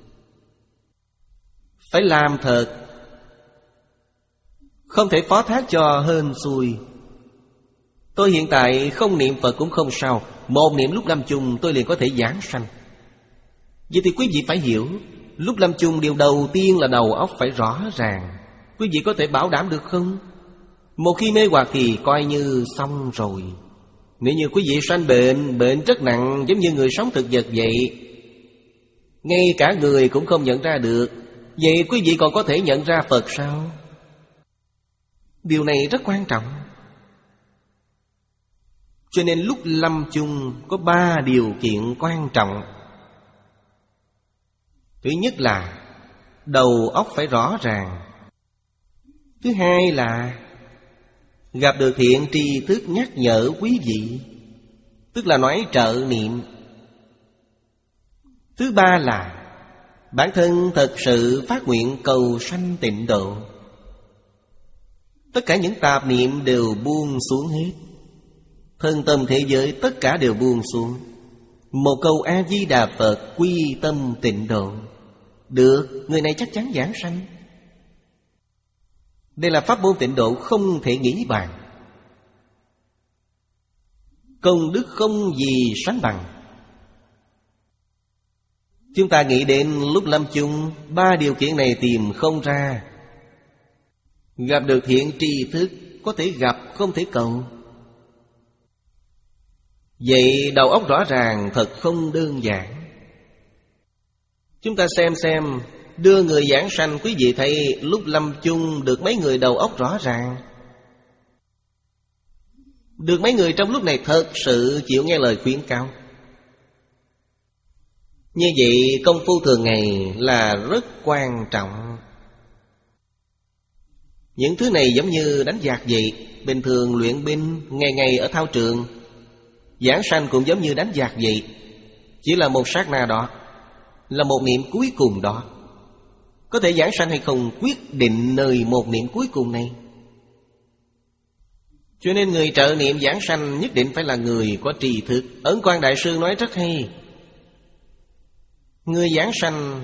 phải làm thật. Không thể phó thác cho hên xui. Tôi hiện tại không niệm Phật cũng không sao, một niệm lúc lâm chung tôi liền có thể giảng sanh. Vậy thì quý vị phải hiểu, lúc lâm chung điều đầu tiên là đầu óc phải rõ ràng. Quý vị có thể bảo đảm được không? Một khi mê hoặc thì coi như xong rồi. Nếu như quý vị sanh bệnh, bệnh rất nặng, giống như người sống thực vật vậy, ngay cả người cũng không nhận ra được, vậy quý vị còn có thể nhận ra Phật sao? Điều này rất quan trọng. Cho nên lúc lâm chung có ba điều kiện quan trọng. Thứ nhất là đầu óc phải rõ ràng. Thứ hai là gặp được thiện tri thức nhắc nhở quý vị, tức là nói trợ niệm. Thứ ba là bản thân thật sự phát nguyện cầu sanh tịnh độ. Tất cả những tạp niệm đều buông xuống hết. Thân tâm thế giới tất cả đều buông xuống. Một câu A-di-đà Phật quy tâm tịnh độ. Được, người này chắc chắn giảng sanh. Đây là pháp môn tịnh độ không thể nghĩ bàn. Công đức không gì sánh bằng. Chúng ta nghĩ đến lúc lâm chung, ba điều kiện này tìm không ra. Gặp được thiện tri thức, có thể gặp không thể cầu. Vậy đầu óc rõ ràng thật không đơn giản. Chúng ta xem xem, đưa người giảng sanh, quý vị thấy lúc lâm chung được mấy người đầu óc rõ ràng? Được mấy người trong lúc này thật sự chịu nghe lời khuyến cáo? Như vậy công phu thường ngày là rất quan trọng. Những thứ này giống như đánh giặc vậy. Bình thường luyện binh ngày ngày ở thao trường, giảng sanh cũng giống như đánh giặc vậy. Chỉ là một sát na đó, là một niệm cuối cùng đó. Có thể giảng sanh hay không quyết định nơi một niệm cuối cùng này. Cho nên người trợ niệm giảng sanh nhất định phải là người có tri thức. Ấn Quang Đại Sư nói rất hay. Người giảng sanh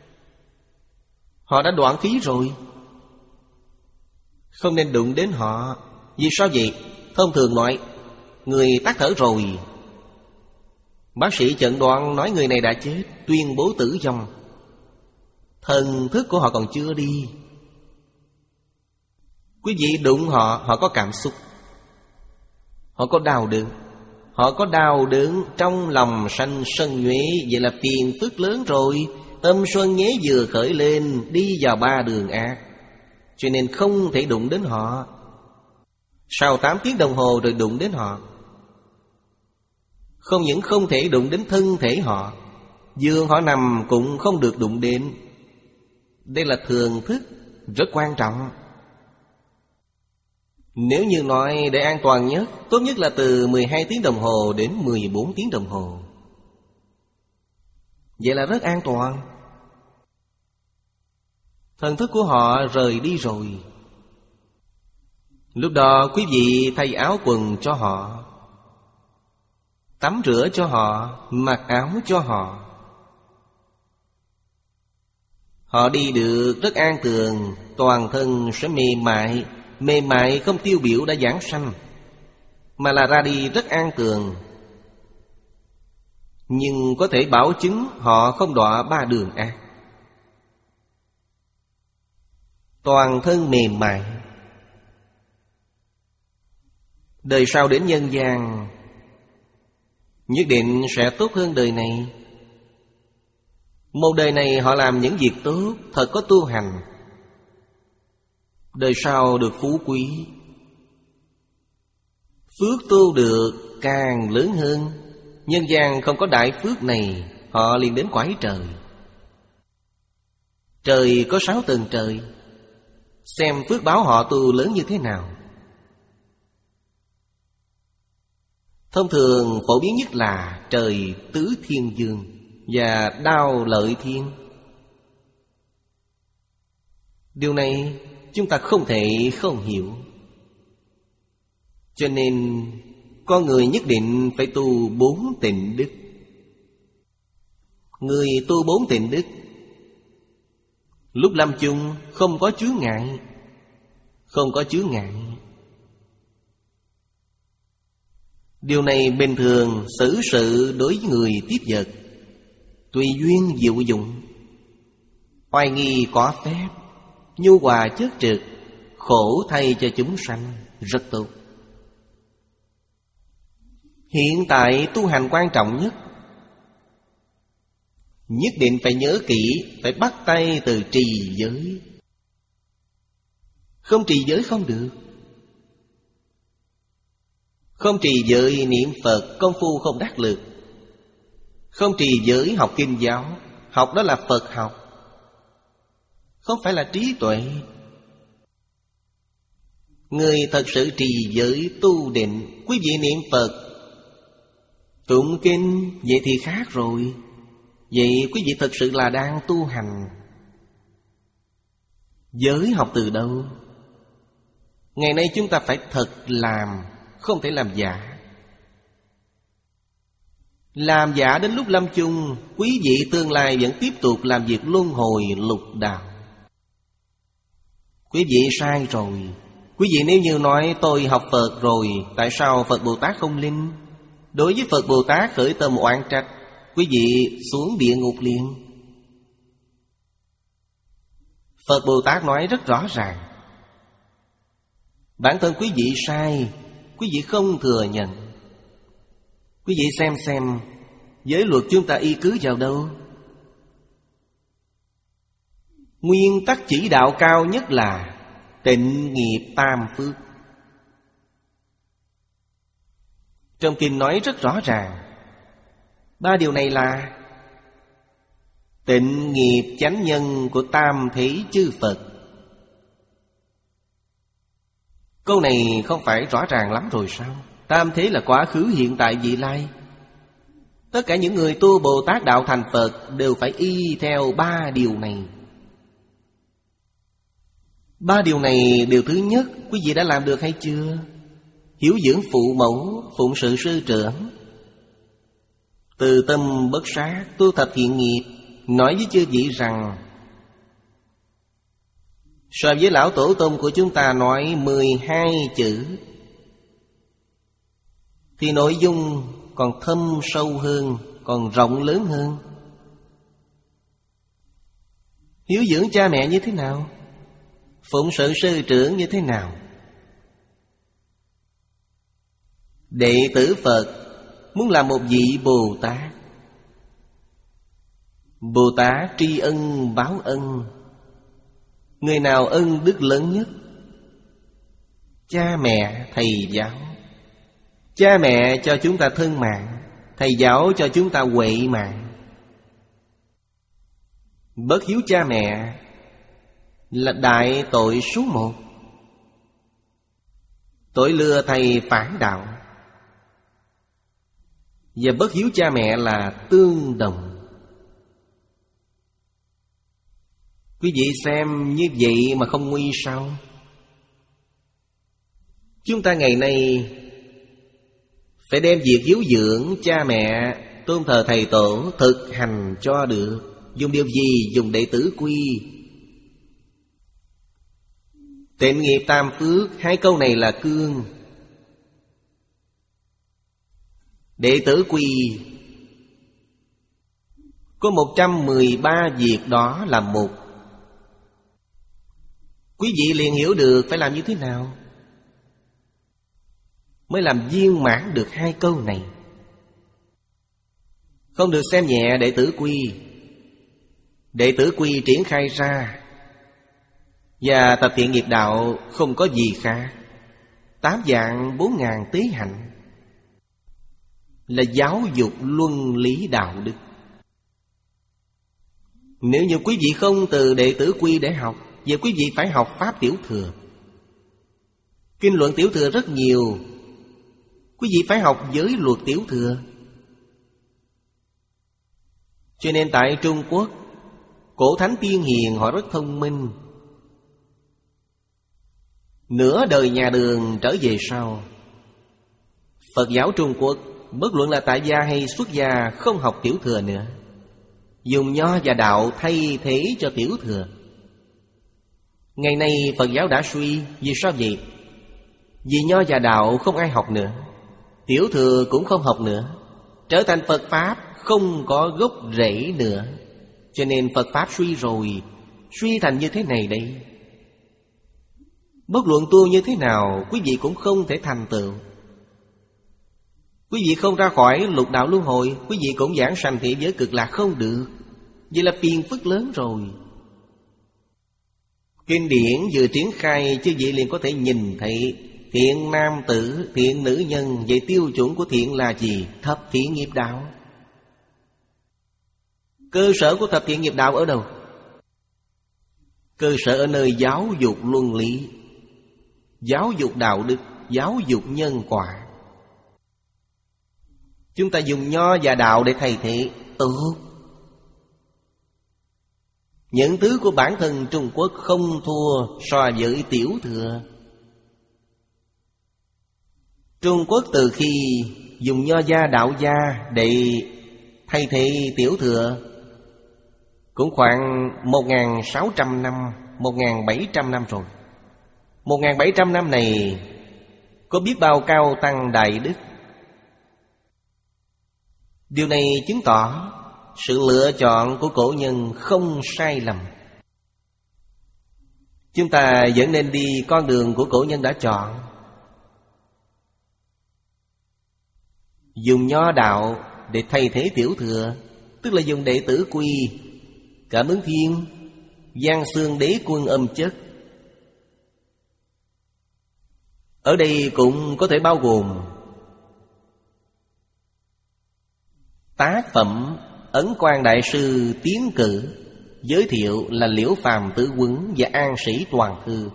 họ đã đoạn khí rồi, không nên đụng đến họ. Vì sao vậy? Thông thường nói người tắt thở rồi, bác sĩ chẩn đoán nói người này đã chết, tuyên bố tử vong. Thần thức của họ còn chưa đi. Quý vị đụng họ, họ có cảm xúc, họ có đau đớn. Họ có đau đớn, trong lòng sanh sân nhuế. Vậy là phiền phức lớn rồi. Tâm xuân nhế vừa khởi lên, đi vào ba đường ác. Cho nên không thể đụng đến họ. Sau tám tiếng đồng hồ rồi đụng đến họ, không những không thể đụng đến thân thể họ, giường họ nằm cũng không được đụng đến. Đây là thường thức rất quan trọng. Nếu như nói để an toàn nhất, tốt nhất là từ mười hai tiếng đồng hồ đến mười bốn tiếng đồng hồ. Vậy là rất an toàn. Thần thức của họ rời đi rồi. Lúc đó quý vị thay áo quần cho họ, tắm rửa cho họ, mặc áo cho họ. Họ đi được rất an tường, toàn thân sẽ mềm mại. Mềm mại không tiêu biểu đã giảng sanh, mà là ra đi rất an tường. Nhưng có thể bảo chứng họ không đọa ba đường ác. Toàn thân mềm mại. Đời sau đến nhân gian nhất định sẽ tốt hơn đời này. Một đời này họ làm những việc tốt, thật có tu hành. Đời sau được phú quý, phước tu được càng lớn hơn. Nhân gian không có đại phước này, họ liền đến cõi trời. Trời có sáu tầng trời, xem phước báo họ tu lớn như thế nào. Thông thường phổ biến nhất là trời tứ thiên dương và đao lợi thiên. Điều này chúng ta không thể không hiểu. Cho nên con người nhất định phải tu bốn tịnh đức. Người tu bốn tịnh đức, lúc lâm chung không có chướng ngại. Không có chướng ngại. Điều này bình thường xử sự đối với người tiếp vật, tùy duyên diệu dụng, oai nghi có phép, nhu hòa chất trực, khổ thay cho chúng sanh, rất tốt. Hiện tại tu hành quan trọng nhất, nhất định phải nhớ kỹ, phải bắt tay từ trì giới. Không trì giới không được. Không trì giới niệm Phật, công phu không đắc lực. Không trì giới học kinh giáo, học đó là Phật học, không phải là trí tuệ. Người thật sự trì giới tu định, quý vị niệm Phật, tụng kinh, vậy thì khác rồi. Vậy quý vị thật sự là đang tu hành. Giới học từ đâu? Ngày nay chúng ta phải thật làm, không thể làm giả. Làm giả đến lúc lâm chung, quý vị tương lai vẫn tiếp tục làm việc luân hồi lục đạo. Quý vị sai rồi. Quý vị nếu như nói tôi học Phật rồi, tại sao Phật Bồ Tát không linh? Đối với Phật Bồ Tát khởi tâm oán trách, quý vị xuống địa ngục liền. Phật Bồ Tát nói rất rõ ràng. Bản thân quý vị sai, quý vị không thừa nhận. Quý vị xem xem giới luật chúng ta y cứ vào đâu? Nguyên tắc chỉ đạo cao nhất là tịnh nghiệp tam phước. Trong kinh nói rất rõ ràng. Ba điều này là Tịnh nghiệp chánh nhân của tam thế chư Phật. Câu này không phải rõ ràng lắm rồi sao? Tam thế là quá khứ, hiện tại, vị lai. Tất cả những người tu Bồ Tát đạo thành Phật đều phải y theo ba điều này. Ba điều này, điều thứ nhất, quý vị đã làm được hay chưa? Hiếu dưỡng phụ mẫu, phụng sự sư trưởng, từ tâm bất sát, tu thập thiện nghiệp. Nói với chư vị rằng, so với lão tổ tông của chúng ta nói mười hai chữ thì nội dung còn thâm sâu hơn, còn rộng lớn hơn. Hiếu dưỡng cha mẹ như thế nào? Phụng sự sư trưởng như thế nào? Đệ tử Phật muốn làm một vị Bồ Tát, Bồ Tát tri ân báo ân. Người nào ân đức lớn nhất? Cha mẹ, thầy giáo. Cha mẹ cho chúng ta thân mạng, thầy giáo cho chúng ta huệ mạng. Bất hiếu cha mẹ là đại tội số một. Tội lừa thầy phản đạo và bất hiếu cha mẹ là tương đồng. Quý vị xem như vậy mà không nguy sao? Chúng ta ngày nay phải đem việc hiếu dưỡng cha mẹ, tôn thờ thầy tổ thực hành cho được. Dùng điều gì? Dùng đệ tử quy. Tịnh nghiệp tam phước, hai câu này là cương. Đệ tử quy có một trăm mười ba việc đó là một. Quý vị liền hiểu được phải làm như thế nào mới làm viên mãn được hai câu này. Không được xem nhẹ đệ tử quy. Đệ tử quy triển khai ra và tập thiện nghiệp đạo không có gì khác. Tám vạn bốn ngàn tế hạnh là giáo dục luân lý đạo đức. Nếu như quý vị không từ đệ tử quy để học, vậy quý vị phải học Pháp Tiểu Thừa. Kinh luận Tiểu Thừa rất nhiều, quý vị phải học giới luật Tiểu Thừa. Cho nên tại Trung Quốc, cổ thánh tiên hiền họ rất thông minh. Nửa đời nhà Đường trở về sau, Phật giáo Trung Quốc bất luận là tại gia hay xuất gia không học Tiểu Thừa nữa, dùng Nho và Đạo thay thế cho Tiểu Thừa. Ngày nay Phật giáo đã suy. Vì sao vậy? Vì Nho và Đạo không ai học nữa, Tiểu Thừa cũng không học nữa, trở thành Phật Pháp không có gốc rễ nữa. Cho nên Phật Pháp suy rồi. Suy thành như thế này đây. Bất luận tu như thế nào, quý vị cũng không thể thành tựu. Quý vị không ra khỏi lục đạo luân hồi, quý vị cũng giảng sanh thị giới cực lạc không được. Vậy là phiền phức lớn rồi. Kinh điển vừa triển khai, chứ vị liền có thể nhìn thấy thiện nam tử, thiện nữ nhân. Vậy tiêu chuẩn của thiện là gì? Thập thiện nghiệp đạo. Cơ sở của thập thiện nghiệp đạo ở đâu? Cơ sở ở nơi giáo dục luân lý, giáo dục đạo đức, giáo dục nhân quả. Chúng ta dùng Nho và Đạo để thay thế, tốt. Những thứ của bản thân Trung Quốc không thua so với Tiểu Thừa. Trung Quốc từ khi dùng Nho gia Đạo gia để thay thế Tiểu Thừa cũng khoảng một nghìn sáu trăm năm, một nghìn bảy trăm năm rồi. Một nghìn bảy trăm năm này có biết bao cao tăng đại đức. Điều này chứng tỏ sự lựa chọn của cổ nhân không sai lầm. Chúng ta vẫn nên đi con đường của cổ nhân đã chọn. Dùng Nho Đạo để thay thế Tiểu Thừa, tức là dùng đệ tử quy, Cảm Ứng Thiên, Giang Xương Đế Quân âm chất. Ở đây cũng có thể bao gồm tác phẩm Ấn Quang Đại Sư tiến cử giới thiệu là Liễu Phàm Tứ Quấn và An Sĩ Toàn Thư.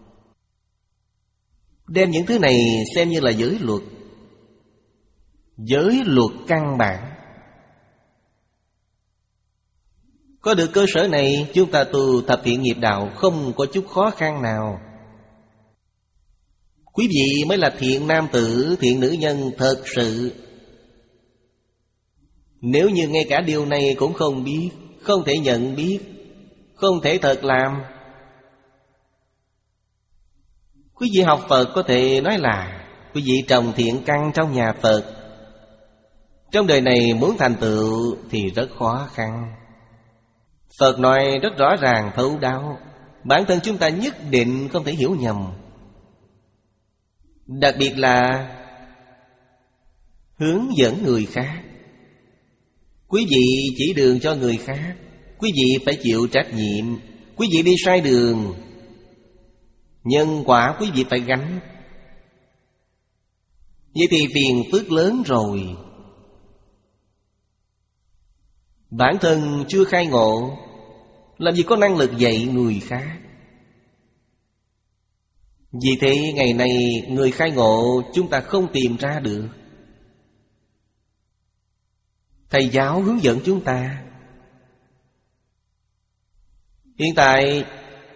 Đem những thứ này xem như là giới luật, giới luật căn bản. Có được cơ sở này, chúng ta tu thập thiện nghiệp đạo không có chút khó khăn nào. Quý vị mới là thiện nam tử, thiện nữ nhân thật sự. Nếu như ngay cả điều này cũng không biết, không thể nhận biết, không thể thật làm, quý vị học Phật có thể nói là quý vị trồng thiện căn trong nhà Phật. Trong đời này muốn thành tựu thì rất khó khăn. Phật nói rất rõ ràng thấu đáo, bản thân chúng ta nhất định không thể hiểu nhầm. Đặc biệt là hướng dẫn người khác. Quý vị chỉ đường cho người khác, quý vị phải chịu trách nhiệm. Quý vị đi sai đường, nhân quả quý vị phải gánh. Vậy thì phiền phức lớn rồi. Bản thân chưa khai ngộ, làm gì có năng lực dạy người khác. Vì thế ngày nay người khai ngộ chúng ta không tìm ra được. Thầy giáo hướng dẫn chúng ta. Hiện tại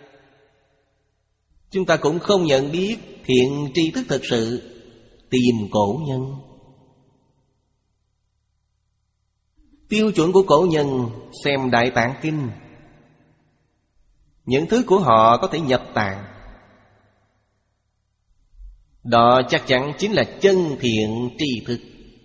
chúng ta cũng không nhận biết thiện tri thức thực sự. Tìm cổ nhân. Tiêu chuẩn của cổ nhân xem Đại Tạng Kinh. Những thứ của họ có thể nhập tạng. Đó chắc chắn chính là chân thiện tri thức.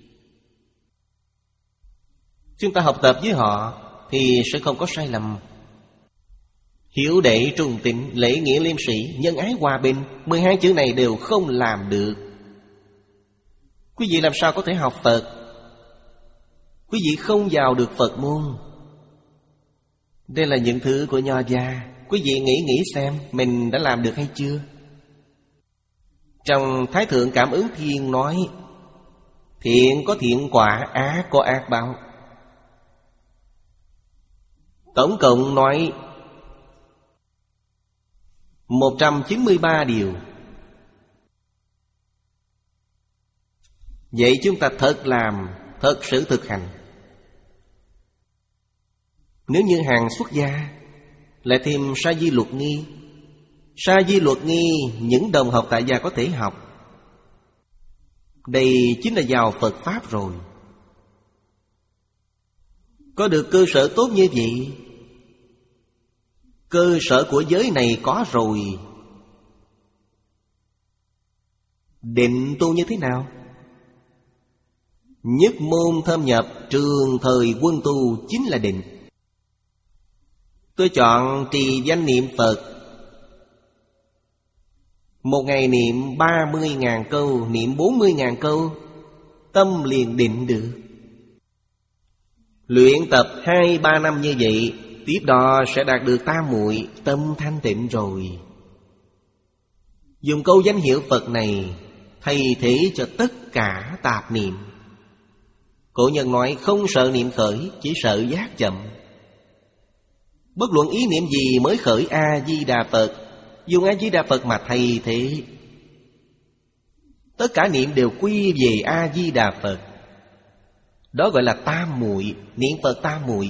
Chúng ta học tập với họ thì sẽ không có sai lầm. Hiếu đệ trung tín, lễ nghĩa liêm sĩ, nhân ái hòa bình, mười hai chữ này đều không làm được. Quý vị làm sao có thể học Phật? Quý vị không vào được Phật môn. Đây là những thứ của nho gia. Quý vị nghĩ nghĩ xem mình đã làm được hay chưa? Trong Thái Thượng Cảm Ứng Thiên nói, thiện có thiện quả, ác có ác báo. Tổng cộng nói một trăm chín mươi ba điều. Vậy chúng ta thật làm, thật sự thực hành. Nếu như hàng xuất gia, lại thêm Sa Di Luật Nghi. Sa Di Luật Nghi những đồng học tại gia có thể học. Đây chính là vào Phật Pháp rồi. Có được cơ sở tốt như vậy, cơ sở của giới này có rồi, định tu như thế nào? Nhất môn thâm nhập, trường thời quân tu chính là định. Tôi chọn trì danh niệm Phật. Một ngày niệm ba mươi ngàn câu, niệm bốn mươi ngàn câu, tâm liền định được. Luyện tập hai ba năm như vậy, tiếp đó sẽ đạt được tam muội, tâm thanh tịnh rồi. Dùng câu danh hiệu Phật này thay thế cho tất cả tạp niệm. Cổ nhân nói không sợ niệm khởi, chỉ sợ giác chậm. Bất luận ý niệm gì mới khởi A-di-đà Phật, dùng A-di-đà Phật mà thay thế. Tất cả niệm đều quy về A-di-đà Phật. Đó gọi là tam muội, niệm Phật tam muội.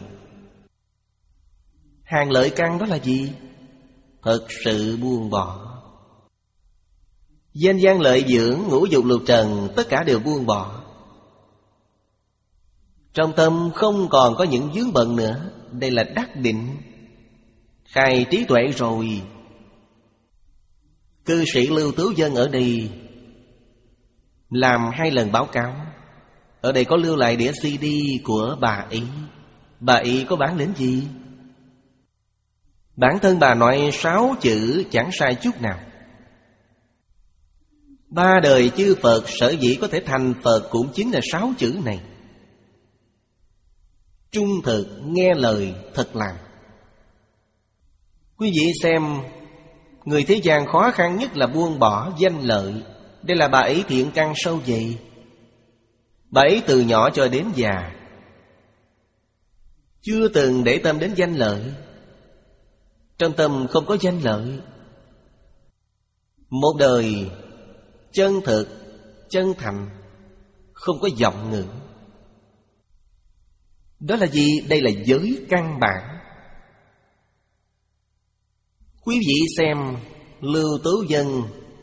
Hàng lợi căn đó là gì? Thật sự buông bỏ. Danh văn lợi dưỡng, ngũ dục lục trần, tất cả đều buông bỏ. Trong tâm không còn có những vướng bận nữa. Đây là đắc định, khai trí tuệ rồi. Cư sĩ Lưu Tứ Dân ở đây làm hai lần báo cáo. Ở đây có lưu lại đĩa xê đê của bà ấy. Bà ấy có bản lĩnh gì? Bản thân bà nói sáu chữ chẳng sai chút nào. Ba đời chư Phật sở dĩ có thể thành Phật cũng chính là sáu chữ này: trung thực, nghe lời, thật làm. Quý vị xem, người thế gian khó khăn nhất là buông bỏ danh lợi. Đây là bà ấy thiện căn sâu dày. Bà ấy từ nhỏ cho đến già chưa từng để tâm đến danh lợi. Trong tâm không có danh lợi. Một đời chân thực, chân thành, không có vọng ngữ. Đó là gì? Đây là giới căn bản. Quý vị xem Lưu Tố Dân,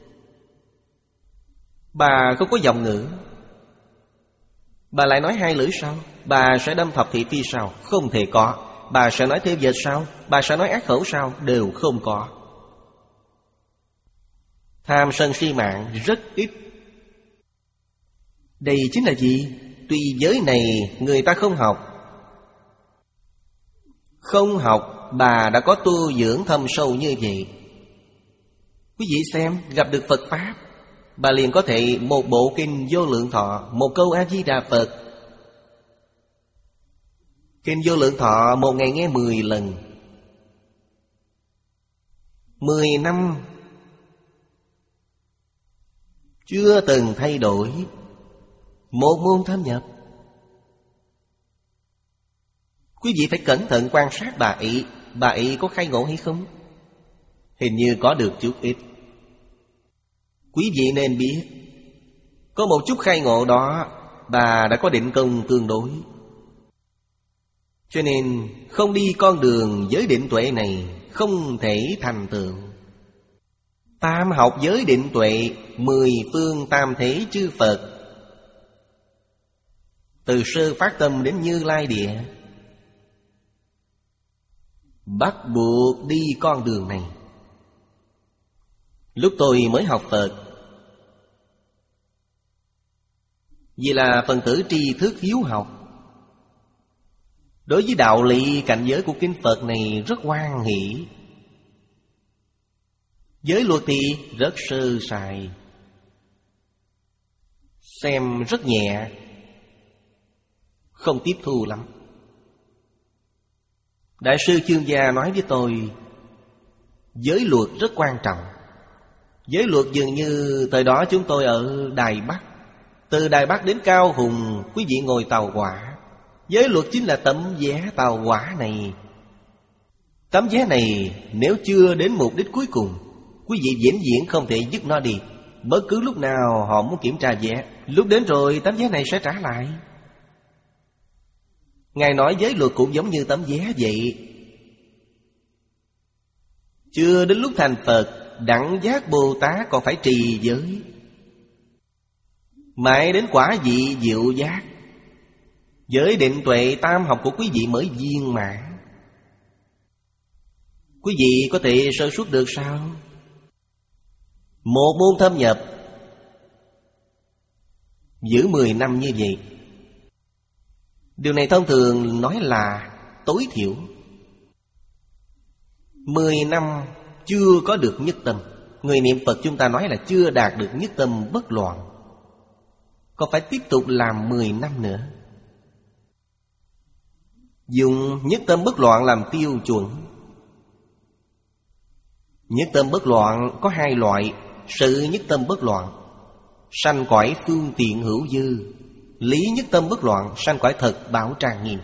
bà không có vọng ngữ. Bà lại nói hai lưỡi sao? Bà sẽ đâm thập thị phi sao? Không thể có. Bà sẽ nói theo dệt sao? Bà sẽ nói ác khẩu sao? Đều không có. Tham sân si mạng rất ít. Đây chính là gì? Tuy giới này người ta không học. Không học, bà đã có tu dưỡng thâm sâu như vậy. Quý vị xem, gặp được Phật Pháp, bà liền có thể một bộ kinh Vô Lượng Thọ, một câu A-di-đà Phật. Kinh Vô Lượng Thọ một ngày nghe mười lần. Mười năm chưa từng thay đổi một môn thâm nhập. Quý vị phải cẩn thận quan sát bà ấy. Bà ấy có khai ngộ hay không? Hình như có được chút ít. Quý vị nên biết, có một chút khai ngộ đó, bà đã có định công tương đối. Cho nên không đi con đường giới định tuệ này không thể thành tựu. Tam học giới định tuệ, mười phương tam thế chư Phật, từ sơ phát tâm đến Như Lai Địa, bắt buộc đi con đường này. Lúc tôi mới học Phật, vì là phần tử tri thức hiếu học, đối với đạo lý cảnh giới của kinh Phật này rất hoan hỷ. Giới luật thì rất sơ sài, xem rất nhẹ, không tiếp thu lắm. Đại sư Chương Gia nói với tôi, giới luật rất quan trọng. Giới luật dường như thời đó chúng tôi ở Đài Bắc, từ Đài Bắc đến Cao Hùng, quý vị ngồi tàu hỏa. Giới luật chính là tấm vé tàu hỏa này. Tấm vé này nếu chưa đến mục đích cuối cùng, quý vị vĩnh viễn không thể dứt nó đi. Bất cứ lúc nào họ muốn kiểm tra vé, lúc đến rồi tấm vé này sẽ trả lại. Ngài nói giới luật cũng giống như tấm vé vậy. Chưa đến lúc thành Phật, Đẳng Giác Bồ Tát còn phải trì giới. Mãi đến quả vị diệu giác, giới định tuệ tam học của quý vị mới viên mãn. Quý vị có thể sơ suất được sao? Một môn thâm nhập giữ mười năm như vậy. Điều này thông thường nói là tối thiểu. Mười năm chưa có được nhất tâm. Người niệm Phật chúng ta nói là chưa đạt được nhất tâm bất loạn, còn phải tiếp tục làm mười năm nữa. Dùng nhất tâm bất loạn làm tiêu chuẩn. Nhất tâm bất loạn có hai loại. Sự nhất tâm bất loạn, sanh cõi phương tiện hữu dư. Lý nhất tâm bất loạn, sanh cõi thật bảo trang nghiêm.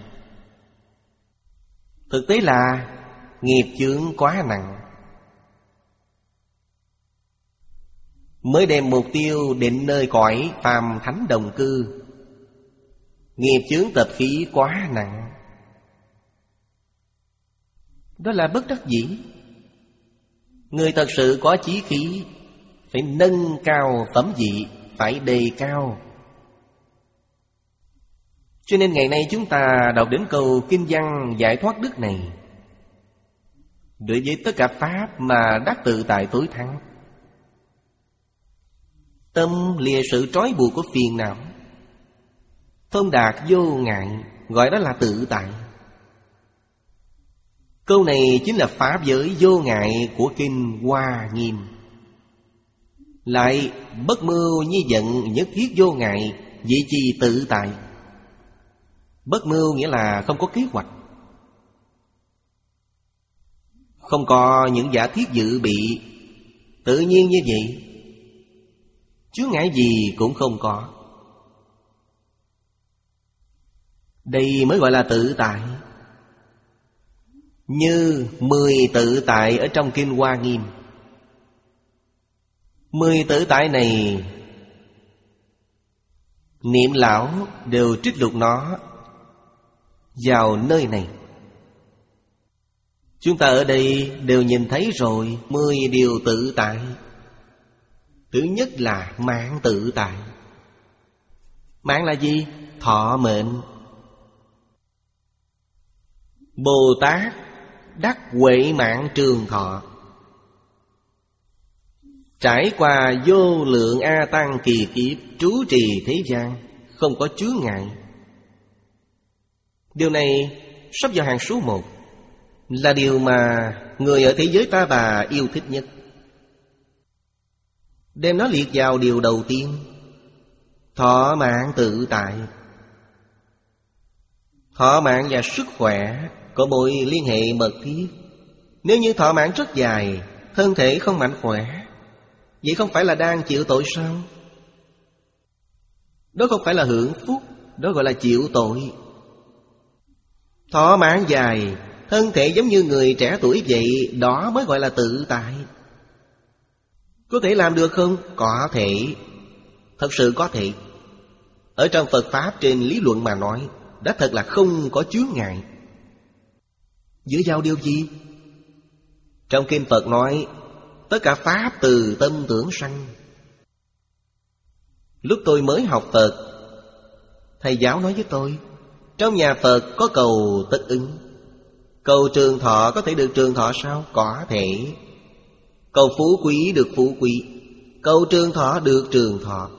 Thực tế là nghiệp chướng quá nặng, mới đem mục tiêu định nơi cõi phàm thánh đồng cư. Nghiệp chướng tập khí quá nặng, đó là bất đắc dĩ. Người thật sự có chí khí phải nâng cao phẩm vị, phải đề cao. Cho nên ngày nay chúng ta đọc đến câu kinh văn giải thoát đức này, đối với tất cả pháp mà đắc tự tại tối thắng, tâm lìa sự trói buộc của phiền não, thông đạt vô ngại, gọi đó là tự tại. Câu này chính là pháp giới vô ngại của kinh Hoa Nghiêm. Lại bất mưu nhi giận nhất thiết vô ngại, vị trì tự tại. Bất mưu nghĩa là không có kế hoạch, không có những giả thiết dự bị, tự nhiên như vậy, chướng ngại gì cũng không có. Đây mới gọi là tự tại. Như mười tự tại ở trong Kinh Hoa Nghiêm. Mười tự tại này Niệm lão đều trích lục nó vào nơi này. Chúng ta ở đây đều nhìn thấy rồi mười điều tự tại. Thứ nhất là mạng tự tại. Mạng là gì? Thọ mệnh. Bồ Tát đắc huệ mạng trường thọ, trải qua vô lượng A Tăng kỳ kiếp, trú trì thế gian, không có chướng ngại. Điều này sắp vào hàng số một, là điều mà người ở thế giới Ta Bà yêu thích nhất. Đem nó liệt vào điều đầu tiên. Thọ mạng tự tại. Thọ mạng và sức khỏe có mối liên hệ mật thiết. Nếu như thọ mạng rất dài, thân thể không mạnh khỏe, vậy không phải là đang chịu tội sao? Đó không phải là hưởng phúc, đó gọi là chịu tội. Thọ mạng dài, thân thể giống như người trẻ tuổi vậy, đó mới gọi là tự tại. Có thể làm được không? Có thể. Thật sự có thể. Ở trong Phật Pháp trên lý luận mà nói, đã thật là không có chướng ngại. Dựa vào điều gì? Trong Kinh Phật nói, tất cả Pháp từ tâm tưởng sanh. Lúc tôi mới học Phật, thầy giáo nói với tôi, trong nhà Phật có cầu tất ứng. Cầu trường thọ có thể được trường thọ sao? Có thể. Cầu phú quý được phú quý, cầu trường thọ được trường thọ.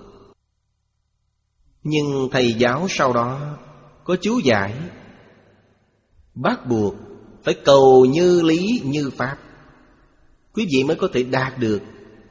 Nhưng thầy giáo sau đó có chú giải, bắt buộc phải cầu như lý như pháp, quý vị mới có thể đạt được.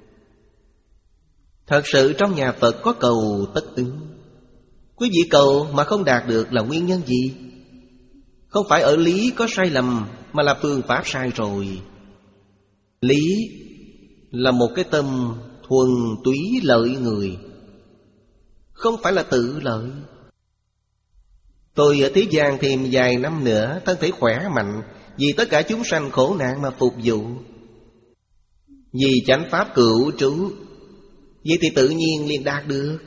Thật sự trong nhà Phật có cầu tất ứng. Quý vị cầu mà không đạt được là nguyên nhân gì? Không phải ở lý có sai lầm, mà là phương pháp sai rồi. Lý là một cái tâm thuần túy lợi người, không phải là tự lợi. Tôi ở thế gian thêm vài năm nữa, thân thể khỏe mạnh, vì tất cả chúng sanh khổ nạn mà phục vụ, vì chánh pháp cửu trú, vậy thì tự nhiên liền đạt được.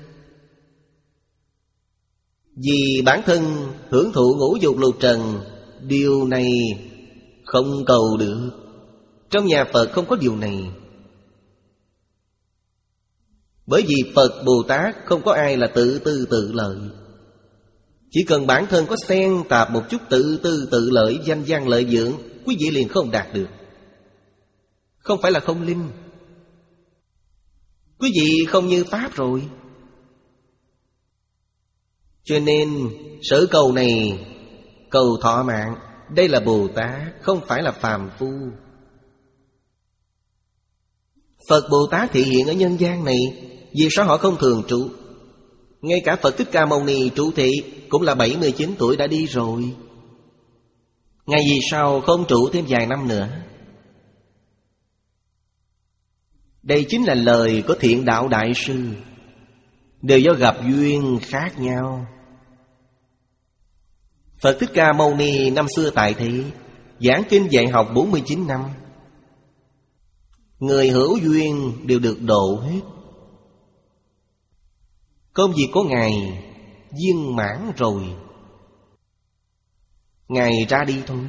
Vì bản thân hưởng thụ ngũ dục lục trần, điều này không cầu được. Trong nhà Phật không có điều này. Bởi vì Phật Bồ Tát không có ai là tự tư tự lợi. Chỉ cần bản thân có xen tạp một chút tự tư tự lợi, danh văn lợi dưỡng, quý vị liền không đạt được. Không phải là không linh. Quý vị không như Pháp rồi. Cho nên sở cầu này, cầu thọ mạng, đây là Bồ Tát, không phải là phàm phu. Phật Bồ Tát thị hiện ở nhân gian này, vì sao họ không thường trụ? Ngay cả Phật Thích Ca Mâu Ni trụ thị cũng là bảy mươi chín tuổi đã đi rồi. Ngài vì sao không trụ thêm vài năm nữa? Đây chính là lời của Thiện Đạo Đại Sư, đều do gặp duyên khác nhau. Phật Thích Ca Mâu Ni năm xưa tại thế, giảng kinh dạy học bốn mươi chín năm. Người hữu duyên đều được độ hết. Công việc của Ngài viên mãn rồi, Ngài ra đi thôi.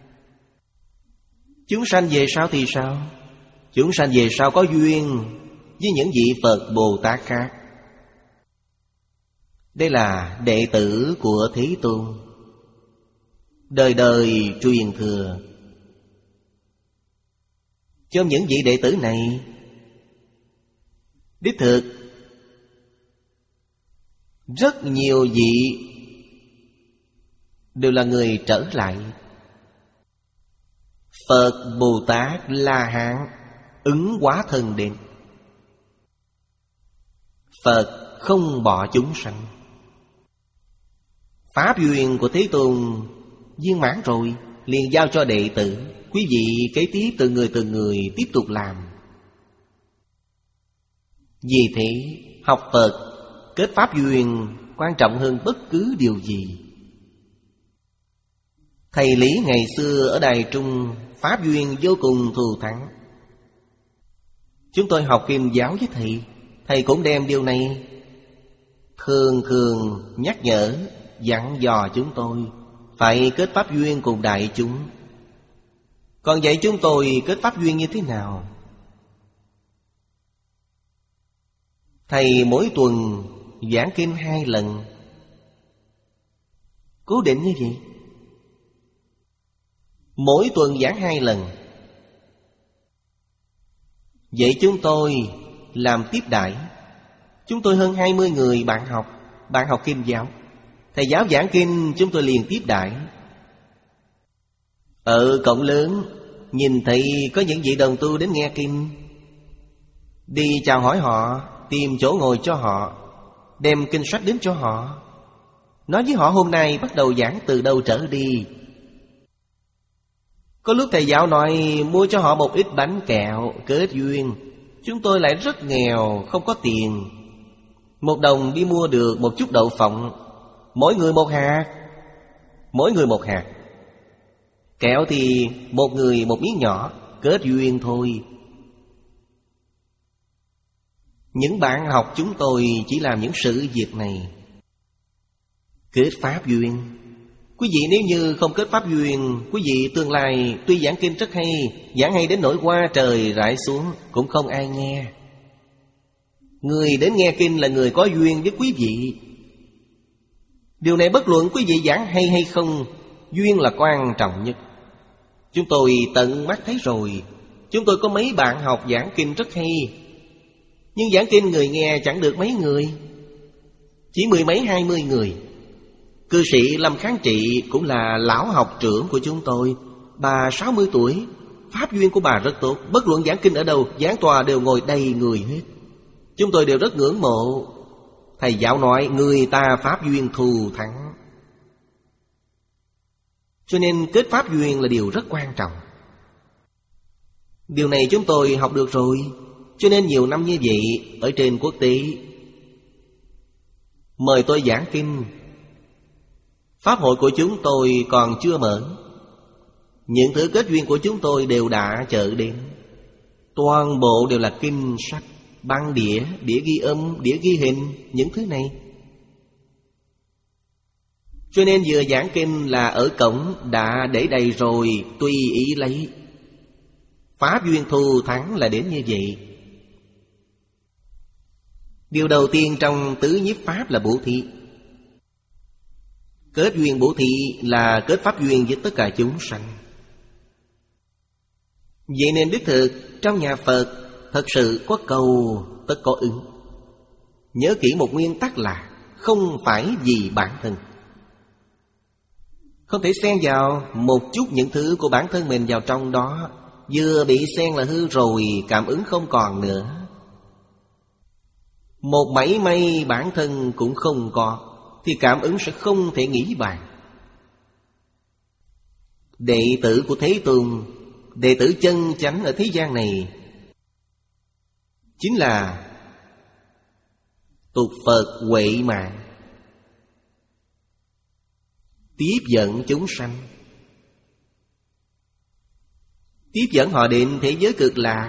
Chúng sanh về sau thì sao? Chúng sanh về sau có duyên với những vị Phật Bồ Tát khác. Đây là đệ tử của Thế Tôn, đời đời truyền thừa. Trong những vị đệ tử này, đích thực rất nhiều vị đều là người trở lại. Phật Bồ Tát La Hán ứng hóa thân đến. Phật không bỏ chúng sanh. Pháp duyên của Thế Tôn viên mãn rồi, liền giao cho đệ tử. Quý vị kế tiếp từng người từng người tiếp tục làm. Vì thế học Phật kết pháp duyên quan trọng hơn bất cứ điều gì. Thầy Lý ngày xưa ở Đài Trung pháp duyên vô cùng thù thắng. Chúng tôi học Kim giáo với thầy, thầy cũng đem điều này thường thường nhắc nhở, dặn dò chúng tôi phải kết pháp duyên cùng đại chúng. Còn vậy chúng tôi kết pháp duyên như thế nào? Thầy mỗi tuần giảng kinh hai lần, cố định như vậy. Mỗi tuần giảng hai lần. Vậy chúng tôi làm tiếp đãi. Chúng tôi hơn hai mươi người bạn học, bạn học Kim giáo. Thầy giáo giảng kinh chúng tôi liền tiếp đãi. Ở cổng lớn nhìn thấy có những vị đồng tu đến nghe kinh, đi chào hỏi họ, tìm chỗ ngồi cho họ, đem kinh sách đến cho họ, nói với họ hôm nay bắt đầu giảng từ đâu trở đi. Có lúc thầy giáo nói mua cho họ một ít bánh kẹo kết duyên. Chúng tôi lại rất nghèo, không có tiền. Một đồng đi mua được một chút đậu phộng, mỗi người một hạt. Mỗi người một hạt. Kẹo thì một người một miếng nhỏ, kết duyên thôi. Những bạn học chúng tôi chỉ làm những sự việc này, kết pháp duyên. Quý vị nếu như không kết pháp duyên, quý vị tương lai tuy giảng kinh rất hay, giảng hay đến nỗi qua trời rải xuống cũng không ai nghe. Người đến nghe kinh là người có duyên với quý vị. Điều này bất luận quý vị giảng hay hay không, duyên là quan trọng nhất. Chúng tôi tận mắt thấy rồi. Chúng tôi có mấy bạn học giảng kinh rất hay, nhưng giảng kinh người nghe chẳng được mấy người, chỉ mười mấy hai mươi người. Cư sĩ Lâm Kháng Trị cũng là lão học trưởng của chúng tôi. Bà sáu mươi tuổi, pháp duyên của bà rất tốt. Bất luận giảng kinh ở đâu, giảng tòa đều ngồi đầy người hết. Chúng tôi đều rất ngưỡng mộ. Thầy giáo nói người ta pháp duyên thù thắng. Cho nên kết pháp duyên là điều rất quan trọng. Điều này chúng tôi học được rồi. Cho nên nhiều năm như vậy, ở trên quốc tế mời tôi giảng kinh. Pháp hội của chúng tôi còn chưa mở, những thứ kết duyên của chúng tôi đều đã chợ đến. Toàn bộ đều là kinh sách, băng đĩa, đĩa ghi âm, đĩa ghi hình, những thứ này. Cho nên vừa giảng kinh là ở cổng đã để đầy rồi, tùy ý lấy. Pháp duyên thù thắng là đến như vậy. Điều đầu tiên trong tứ nhiếp pháp là bố thí. Kết duyên bố thí là kết pháp duyên với tất cả chúng sanh. Vậy nên đích thực trong nhà Phật thật sự có cầu tất có ứng. Nhớ kỹ một nguyên tắc là không phải vì bản thân. Không thể xen vào một chút những thứ của bản thân mình vào trong đó. Vừa bị xen là hư rồi, cảm ứng không còn nữa. Một mảy may bản thân cũng không có thì cảm ứng sẽ không thể nghĩ bàn. Đệ tử của Thế Tôn, đệ tử chân chánh ở thế gian này chính là tục Phật huệ mạng, tiếp dẫn chúng sanh, tiếp dẫn họ đến thế giới cực lạc.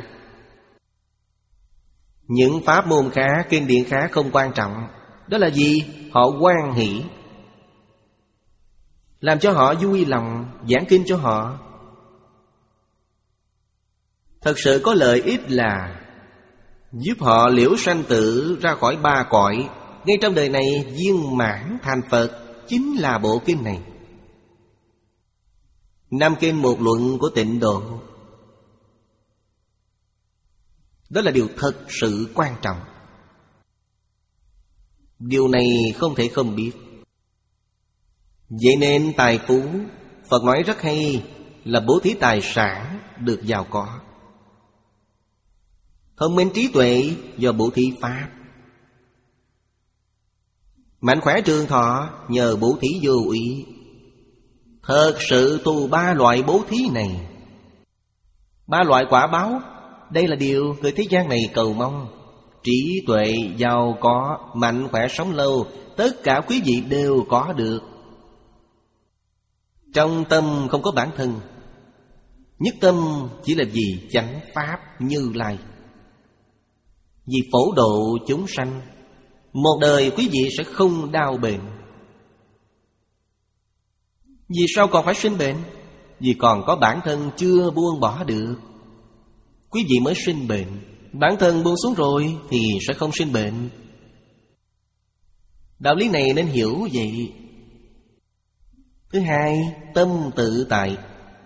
Những pháp môn khác, kinh điển khác không quan trọng. Đó là gì? Họ hoan hỷ, làm cho họ vui lòng, giảng kinh cho họ. Thật sự có lợi ích là giúp họ liễu sanh tử ra khỏi ba cõi, ngay trong đời này viên mãn thành Phật. Chính là bộ kinh này. Năm kinh một luận của Tịnh Độ. Đó là điều thật sự quan trọng. Điều này không thể không biết. Vậy nên tài phú, Phật nói rất hay, là bố thí tài sản được giàu có. Thông minh trí tuệ do bố thí pháp. Mạnh khỏe trường thọ nhờ bố thí vô úy. Thật sự tu ba loại bố thí này, ba loại quả báo, đây là điều người thế gian này cầu mong. Trí tuệ, giàu có, mạnh khỏe sống lâu, tất cả quý vị đều có được. Trong tâm không có bản thân. Nhất tâm chỉ là vì chánh Pháp Như Lai, vì phổ độ chúng sanh. Một đời quý vị sẽ không đau bệnh. Vì sao còn phải sinh bệnh? Vì còn có bản thân chưa buông bỏ được, quý vị mới sinh bệnh. Bản thân buông xuống rồi thì sẽ không sinh bệnh. Đạo lý này nên hiểu vậy. Thứ hai, tâm tự tại.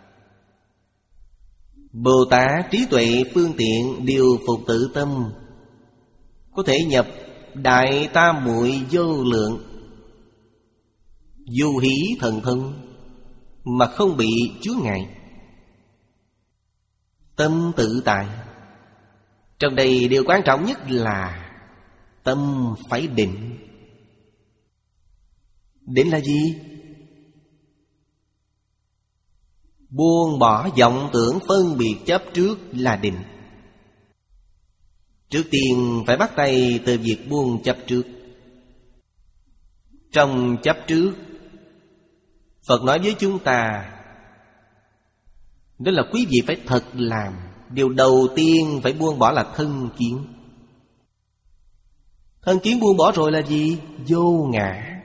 Bồ Tát trí tuệ phương tiện điều phục tự tâm, có thể nhập đại tam muội vô lượng, du hí thần thông mà không bị chướng ngại. Tâm tự tại. Trong đây điều quan trọng nhất là tâm phải định. Định là gì? Buông bỏ vọng tưởng phân biệt chấp trước là định. Trước tiên phải bắt tay từ việc buông chấp trước. Trong chấp trước, Phật nói với chúng ta, đó là quý vị phải thật làm. Điều đầu tiên phải buông bỏ là thân kiến. Thân kiến buông bỏ rồi là gì? Vô ngã.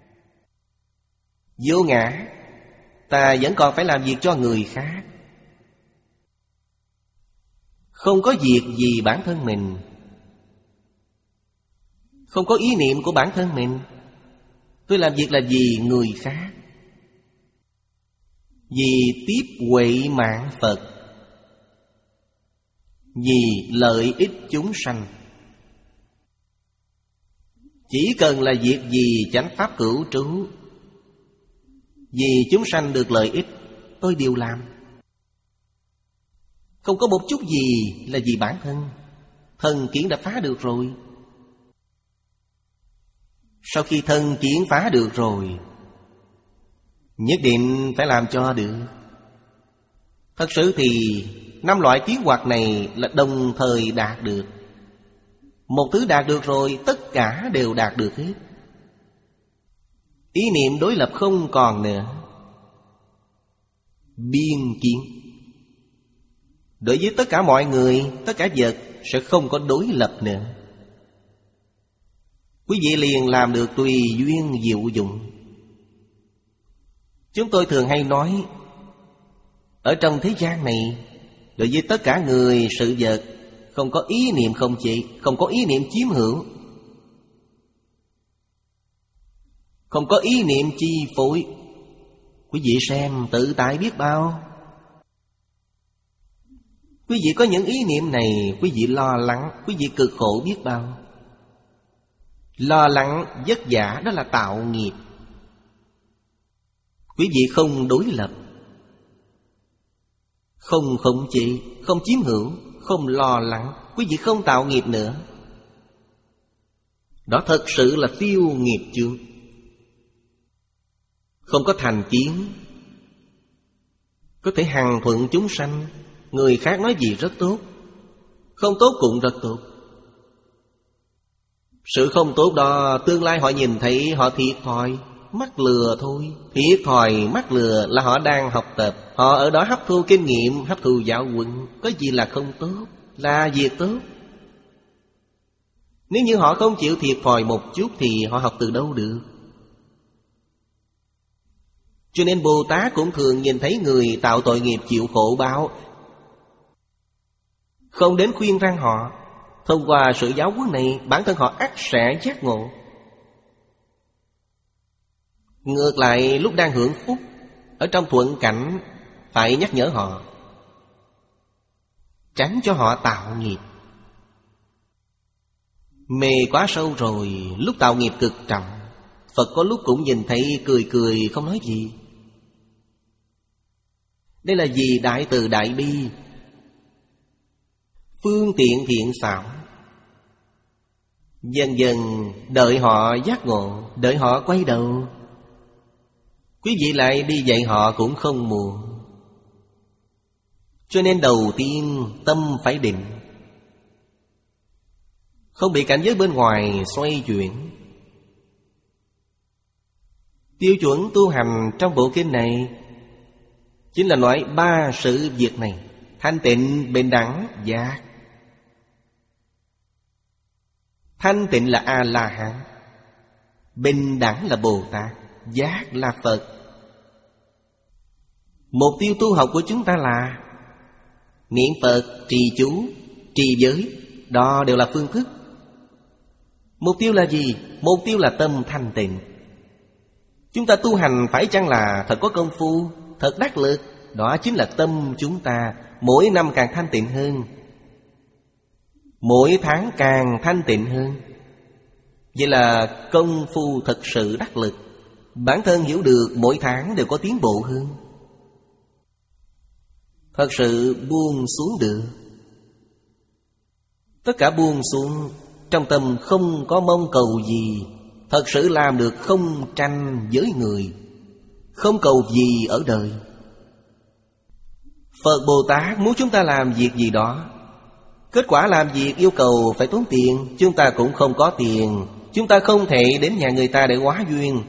Vô ngã, ta vẫn còn phải làm việc cho người khác. Không có việc gì bản thân mình, không có ý niệm của bản thân mình. Tôi làm việc là vì người khác, vì tiếp huệ mạng Phật, vì lợi ích chúng sanh. Chỉ cần là việc gì chánh pháp cửu trú, vì chúng sanh được lợi ích, tôi đều làm. Không có một chút gì là vì bản thân. Thân kiến đã phá được rồi. Sau khi thân kiến phá được rồi, nhất định phải làm cho được. Thật sự thì năm loại tiến hoạt này là đồng thời đạt được. Một thứ đạt được rồi, tất cả đều đạt được hết. Ý niệm đối lập không còn nữa. Biên kiến. Đối với tất cả mọi người, tất cả vật sẽ không có đối lập nữa. Quý vị liền làm được tùy duyên diệu dụng. Chúng tôi thường hay nói, ở trong thế gian này, đối với tất cả người, sự vật, không có ý niệm không chế, không có ý niệm chiếm hữu, không có ý niệm chi phối. Quý vị xem tự tại biết bao. Quý vị có những ý niệm này, quý vị lo lắng, quý vị cực khổ biết bao. Lo lắng, vất vả đó là tạo nghiệp. Quý vị không đối lập, không khống chế, không chiếm hữu, không lo lắng, quý vị không tạo nghiệp nữa. Đó thật sự là tiêu nghiệp chướng. Không có thành kiến, có thể hằng thuận chúng sanh. Người khác nói gì rất tốt, không tốt cũng rất tốt. Sự không tốt đó tương lai họ nhìn thấy họ thiệt thòi, mắc lừa thôi. Thiệt thòi, mắc lừa là họ đang học tập. Họ ở đó hấp thu kinh nghiệm, hấp thu giáo huấn. Có gì là không tốt, là việc tốt. Nếu như họ không chịu thiệt thòi một chút thì họ học từ đâu được. Cho nên Bồ Tát cũng thường nhìn thấy người tạo tội nghiệp chịu khổ báo, không đến khuyên răn họ. Thông qua sự giáo huấn này, bản thân họ ắt sẽ giác ngộ. Ngược lại, lúc đang hưởng phúc, ở trong thuận cảnh, phải nhắc nhở họ, tránh cho họ tạo nghiệp. Mê quá sâu rồi, lúc tạo nghiệp cực trọng, Phật có lúc cũng nhìn thấy cười cười không nói gì. Đây là vì đại từ đại bi, phương tiện thiện xảo. Dần dần đợi họ giác ngộ, đợi họ quay đầu, quý vị lại đi dạy họ cũng không muộn. Cho nên đầu tiên tâm phải định, không bị cảnh giới bên ngoài xoay chuyển. Tiêu chuẩn tu hành trong bộ kinh này chính là nói ba sự việc này: thanh tịnh, bình đẳng, giác. Thanh tịnh là A-la-hán, bình đẳng là Bồ Tát, giác là Phật. Mục tiêu tu học của chúng ta là niệm Phật, trì chú, trì giới. Đó đều là phương thức. Mục tiêu là gì? Mục tiêu là tâm thanh tịnh. Chúng ta tu hành phải chăng là thật có công phu, thật đắc lực? Đó chính là tâm chúng ta mỗi năm càng thanh tịnh hơn, mỗi tháng càng thanh tịnh hơn. Vậy là công phu thật sự đắc lực. Bản thân hiểu được mỗi tháng đều có tiến bộ hơn, thật sự buông xuống được. Tất cả buông xuống, trong tâm không có mong cầu gì, thật sự làm được không tranh với người, không cầu gì ở đời. Phật Bồ Tát muốn chúng ta làm việc gì đó, kết quả làm việc yêu cầu phải tốn tiền. Chúng ta cũng không có tiền, chúng ta không thể đến nhà người ta để hóa duyên.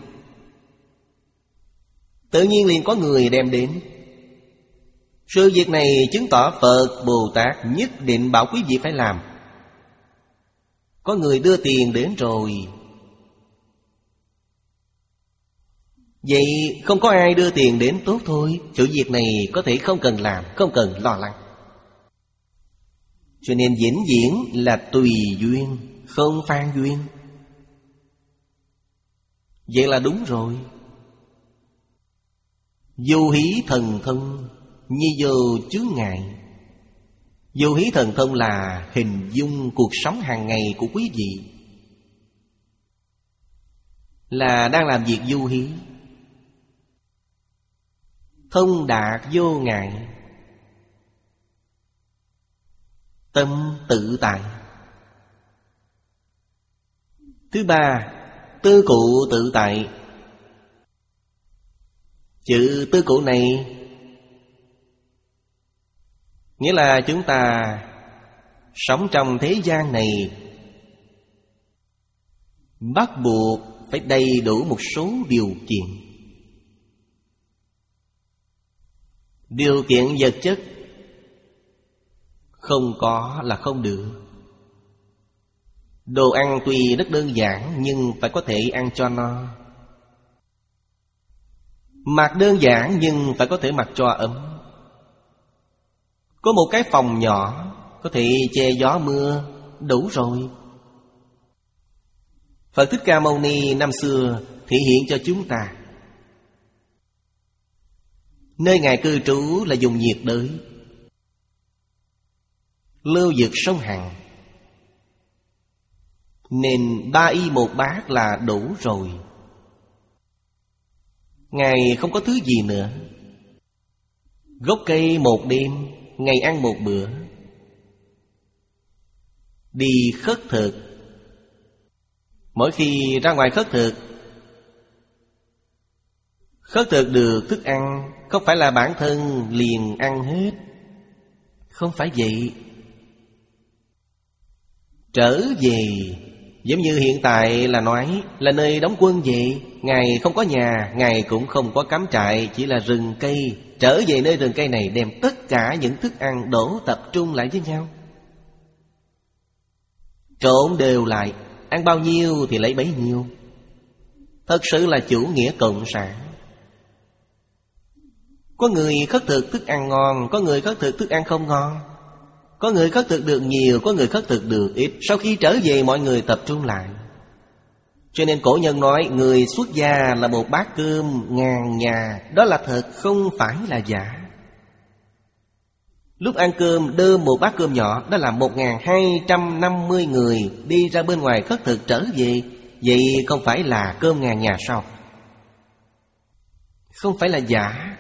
Tự nhiên liền có người đem đến. Sự việc này chứng tỏ Phật Bồ Tát nhất định bảo quý vị phải làm. Có người đưa tiền đến rồi, vậy không có ai đưa tiền đến tốt thôi. Sự việc này có thể không cần làm, không cần lo lắng. Cho nên vĩnh viễn là tùy duyên, không phan duyên. Vậy là đúng rồi. Vô hí thần thông như vô chướng ngại. Vô hí thần thông là hình dung cuộc sống hàng ngày của quý vị, là đang làm việc vô hí, thông đạt vô ngại, tâm tự tại. Thứ ba, tư cụ tự tại. Chữ tư cụ này nghĩa là chúng ta sống trong thế gian này bắt buộc phải đầy đủ một số điều kiện. Điều kiện vật chất không có là không được. Đồ ăn tuy rất đơn giản nhưng phải có thể ăn cho no. Mặc đơn giản nhưng phải có thể mặc cho ấm. Có một cái phòng nhỏ có thể che gió mưa, đủ rồi. Phật Thích Ca Mâu Ni năm xưa thể hiện cho chúng ta. Nơi Ngài cư trú là vùng nhiệt đới, lưu vực sông Hằng, nên ba y một bát là đủ rồi. Ngài không có thứ gì nữa. Gốc cây một đêm, ngày ăn một bữa. Đi khất thực, mỗi khi ra ngoài khất thực, khất thực được thức ăn không phải là bản thân liền ăn hết, không phải vậy. Trở về giống như hiện tại là nói là nơi đóng quân vậy. Ngài không có nhà, Ngài cũng không có cắm trại, chỉ là rừng cây. Trở về nơi rừng cây này, đem tất cả những thức ăn đổ tập trung lại với nhau, trộn đều lại, ăn bao nhiêu thì lấy bấy nhiêu. Thật sự là chủ nghĩa cộng sản. Có người khất thực thức ăn ngon, có người khất thực thức ăn không ngon. Có người khất thực được nhiều, có người khất thực được ít. Sau khi trở về mọi người tập trung lại. Cho nên cổ nhân nói người xuất gia là một bát cơm ngàn nhà. Đó là thật, không phải là giả. Lúc ăn cơm đơm một bát cơm nhỏ, đó là một nghìn hai trăm năm mươi người đi ra bên ngoài khất thực trở về. Vậy không phải là cơm ngàn nhà sao? Không phải là giả.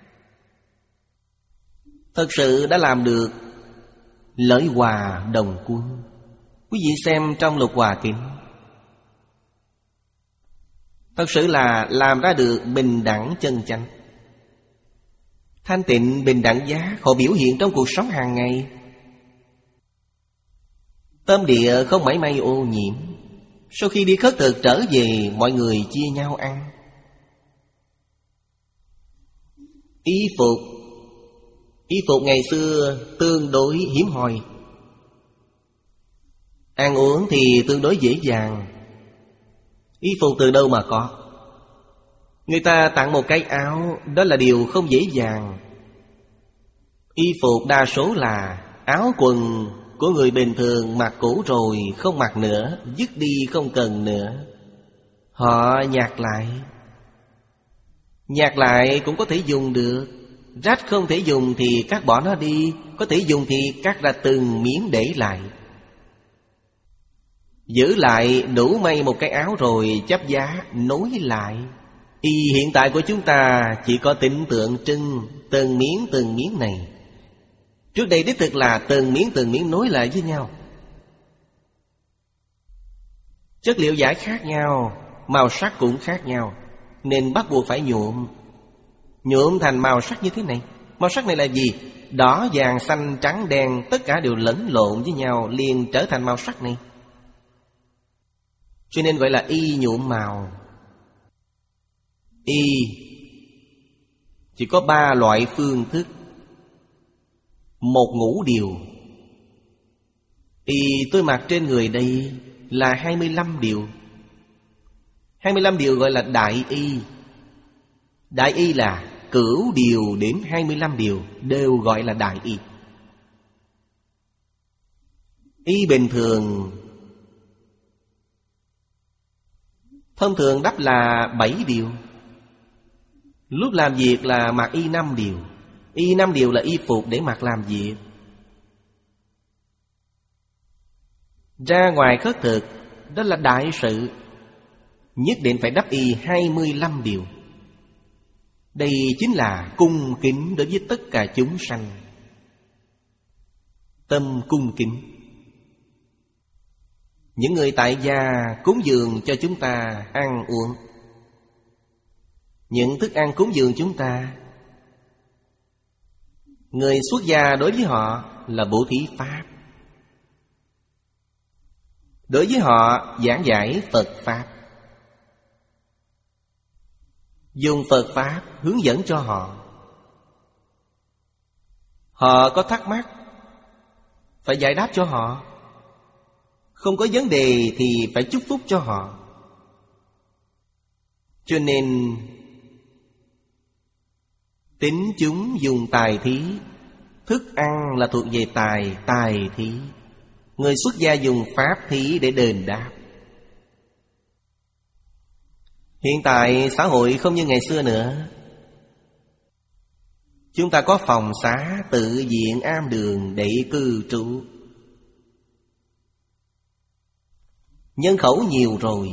Thật sự đã làm được lợi hòa đồng quân. Quý vị xem trong Lục Hòa Kinh, thật sự là làm ra được bình đẳng chân chánh. Thanh tịnh bình đẳng giác họ biểu hiện trong cuộc sống hàng ngày. Tâm địa không mảy may ô nhiễm. Sau khi đi khất thực trở về, mọi người chia nhau ăn. Y phục Y phục ngày xưa tương đối hiếm hoi, ăn uống thì tương đối dễ dàng. Y phục từ đâu mà có? Người ta tặng một cái áo, đó là điều không dễ dàng. Y phục đa số là áo quần của người bình thường mặc cũ rồi không mặc nữa, dứt đi không cần nữa. Họ nhặt lại. Nhặt lại cũng có thể dùng được. Rách không thể dùng thì cắt bỏ nó đi, có thể dùng thì cắt ra từng miếng để lại. Giữ lại đủ may một cái áo rồi chấp giá nối lại. Y hiện tại của chúng ta chỉ có tính tượng trưng từng miếng từng miếng này. Trước đây đích thực là từng miếng từng miếng nối lại với nhau. Chất liệu vải khác nhau, màu sắc cũng khác nhau, nên bắt buộc phải nhuộm. Nhuộm thành màu sắc như thế này. Màu sắc này là gì? Đỏ, vàng, xanh, trắng, đen, tất cả đều lẫn lộn với nhau, liền trở thành màu sắc này. Cho nên gọi là y nhuộm màu. Y chỉ có ba loại phương thức. Một ngũ điều. Y tôi mặc trên người đây là hai mươi lăm điều. Hai mươi lăm điều gọi là đại y. Đại y là cửu điều đến hai mươi lăm điều, đều gọi là đại y. Y bình thường thông thường đắp là bảy điều. Lúc làm việc là mặc y năm điều. Y năm điều là y phục để mặc làm việc. Ra ngoài khất thực, đó là đại sự, nhất định phải đắp y hai mươi lăm điều. Đây chính là cung kính đối với tất cả chúng sanh. Tâm cung kính. Những người tại gia cúng dường cho chúng ta ăn uống, những thức ăn cúng dường chúng ta, người xuất gia đối với họ là bố thí pháp. Đối với họ giảng giải Phật Pháp, dùng Phật Pháp hướng dẫn cho họ. Họ có thắc mắc, phải giải đáp cho họ. Không có vấn đề thì phải chúc phúc cho họ. Cho nên tín chúng dùng tài thí. Thức ăn là thuộc về tài, tài thí. Người xuất gia dùng pháp thí để đền đáp. Hiện tại xã hội không như ngày xưa nữa. Chúng ta có phòng xá, tự viện, am đường để cư trú. Nhân khẩu nhiều rồi,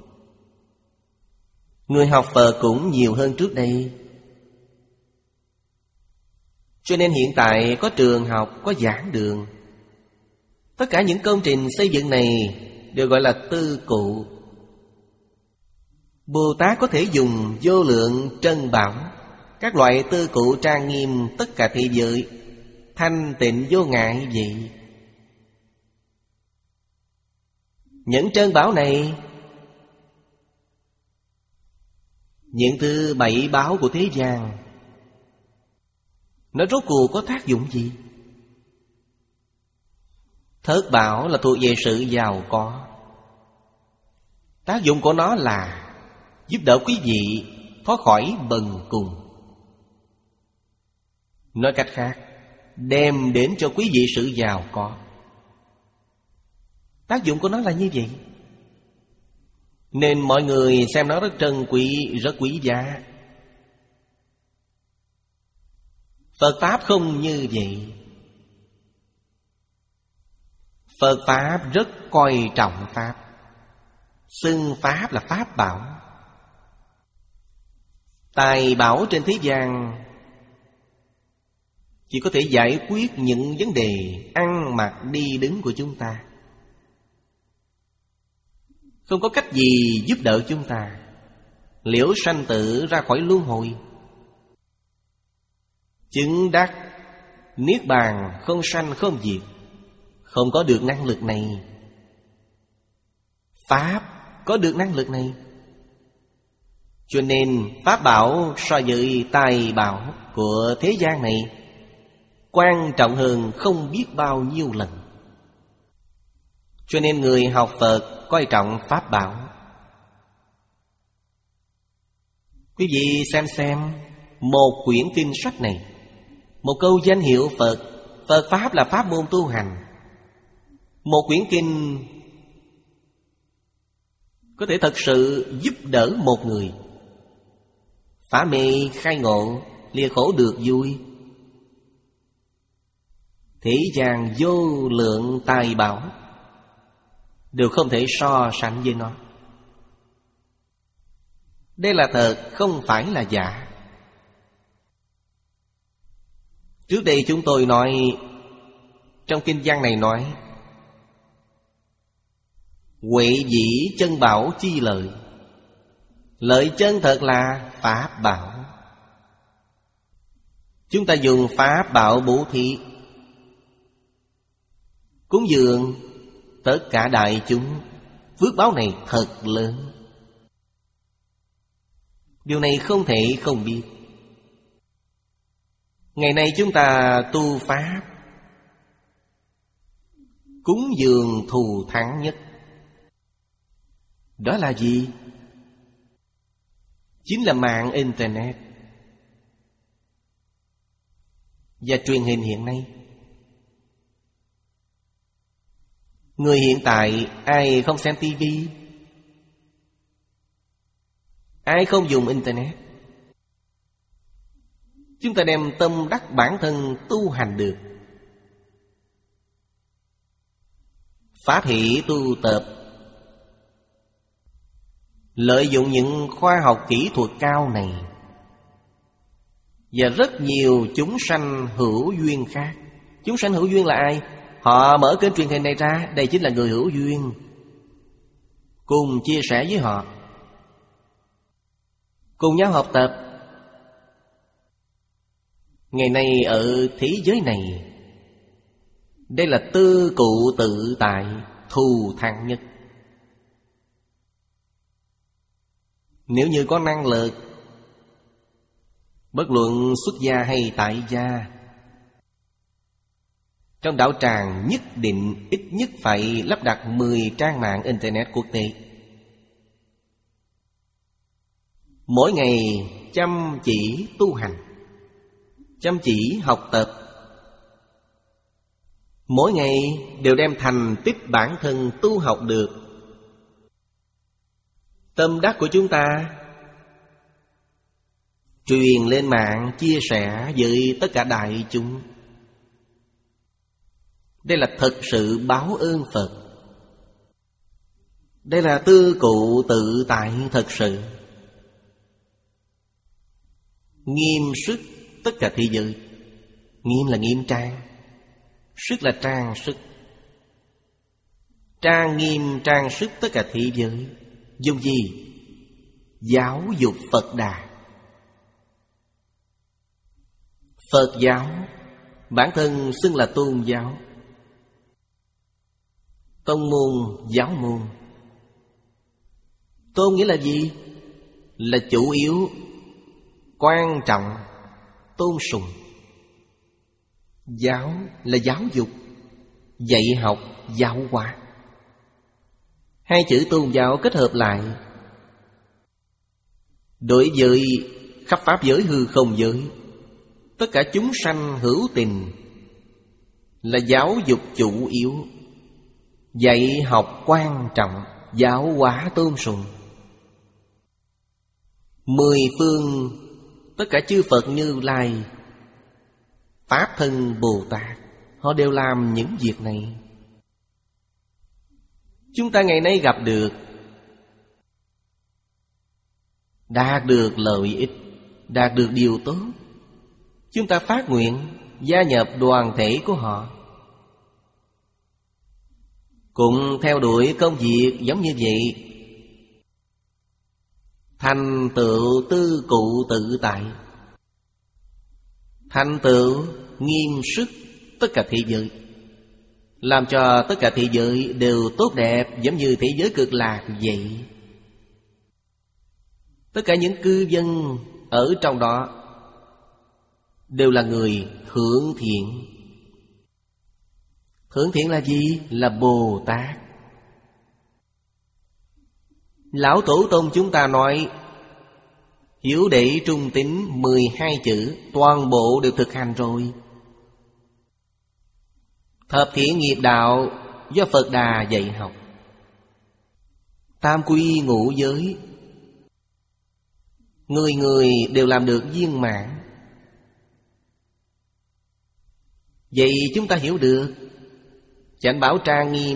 người học Phật cũng nhiều hơn trước đây. Cho nên hiện tại có trường học, có giảng đường. Tất cả những công trình xây dựng này đều gọi là tư cụ. Bồ Tát có thể dùng vô lượng trân bảo, các loại tư cụ trang nghiêm tất cả thế giới, thanh tịnh vô ngại vậy. Những trân bảo này, những thứ bảy báo của thế gian, nó rốt cuộc có tác dụng gì? Thất bảo là thuộc về sự giàu có. Tác dụng của nó là giúp đỡ quý vị thoát khỏi bần cùng. Nói cách khác, đem đến cho quý vị sự giàu có. Tác dụng của nó là như vậy. Nên mọi người xem nó rất trân quý, rất quý giá. Phật Pháp không như vậy. Phật Pháp rất coi trọng Pháp. Xưng Pháp là Pháp bảo. Tài bảo trên thế gian chỉ có thể giải quyết những vấn đề ăn mặc đi đứng của chúng ta, không có cách gì giúp đỡ chúng ta liễu sanh tử ra khỏi luân hồi, chứng đắc niết bàn không sanh không diệt. Không có được năng lực này. Pháp có được năng lực này. Cho nên Pháp bảo so với tài bảo của thế gian này quan trọng hơn không biết bao nhiêu lần. Cho nên người học Phật coi trọng Pháp bảo. Quý vị xem xem một quyển kinh sách này, một câu danh hiệu Phật, Phật Pháp là pháp môn tu hành. Một quyển kinh có thể thật sự giúp đỡ một người phá mê khai ngộ, lìa khổ được vui. Thế gian vô lượng tài bảo đều không thể so sánh với nó. Đây là thật, không phải là giả. Trước đây chúng tôi nói, trong kinh văn này nói, huệ dĩ chân bảo chi lợi. Lợi chân thật là Pháp bảo. Chúng ta dùng Pháp bảo bố thí, cúng dường tất cả đại chúng, phước báo này thật lớn. Điều này không thể không biết. Ngày nay chúng ta tu Pháp, cúng dường thù thắng nhất. Đó là gì? Chính là mạng Internet và truyền hình hiện nay. Người hiện tại ai không xem tivi? Ai không dùng Internet? Chúng ta đem tâm đắc bản thân tu hành được, phát hỷ tu tập, lợi dụng những khoa học kỹ thuật cao này, và rất nhiều chúng sanh hữu duyên khác. Chúng sanh hữu duyên là ai? Họ mở kênh truyền hình này ra, đây chính là người hữu duyên. Cùng chia sẻ với họ, cùng nhau học tập. Ngày nay ở thế giới này, đây là tư cụ tự tại, thù thắng nhất. Nếu như có năng lực, bất luận xuất gia hay tại gia, trong đạo tràng nhất định ít nhất phải lắp đặt mười trang mạng Internet quốc tế. Mỗi ngày chăm chỉ tu hành, chăm chỉ học tập, mỗi ngày đều đem thành tích bản thân tu học được. Tâm đắc của chúng ta truyền lên mạng, chia sẻ với tất cả đại chúng. Đây là thật sự báo ơn Phật. Đây là tư cụ tự tại thật sự. Nghiêm sức tất cả thế giới. Nghiêm là nghiêm trang, sức là trang sức. Trang nghiêm trang sức tất cả thế giới. Dùng gì? Giáo dục Phật Đà. Phật giáo bản thân xưng là tôn giáo. Tông môn, giáo môn. Tôn nghĩa là gì? Là chủ yếu, quan trọng, tôn sùng. Giáo là giáo dục, dạy học, giáo hóa. Hai chữ tôn giáo kết hợp lại, đối với khắp pháp giới hư không giới, tất cả chúng sanh hữu tình, là giáo dục chủ yếu, dạy học quan trọng, giáo hóa tôn sùng. Mười phương tất cả chư Phật Như Lai, Pháp Thân Bồ Tát, họ đều làm những việc này. Chúng ta ngày nay gặp được, đạt được lợi ích, đạt được điều tốt, chúng ta phát nguyện gia nhập đoàn thể của họ, cùng theo đuổi công việc giống như vậy, thành tựu tư cụ tự tại, thành tựu nghiêm sức tất cả thế giới, làm cho tất cả thế giới đều tốt đẹp giống như thế giới cực lạc vậy. Tất cả những cư dân ở trong đó đều là người thượng thiện. Thượng thiện là gì? Là Bồ Tát. Lão Tổ Tông chúng ta nói hiếu đệ trung tín mười hai chữ, toàn bộ đều thực hành rồi. Thập thiện nghiệp đạo do Phật Đà dạy học. Tam quy ngũ giới, người người đều làm được viên mãn. Vậy chúng ta hiểu được chánh bảo trang nghiêm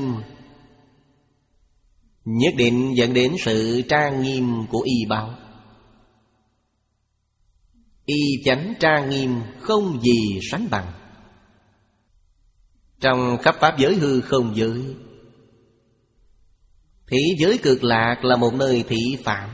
nhất định dẫn đến sự trang nghiêm của y báo. Y chánh trang nghiêm không gì sánh bằng. Trong khắp pháp giới hư không giới, thị giới cực lạc là một nơi thị phạm.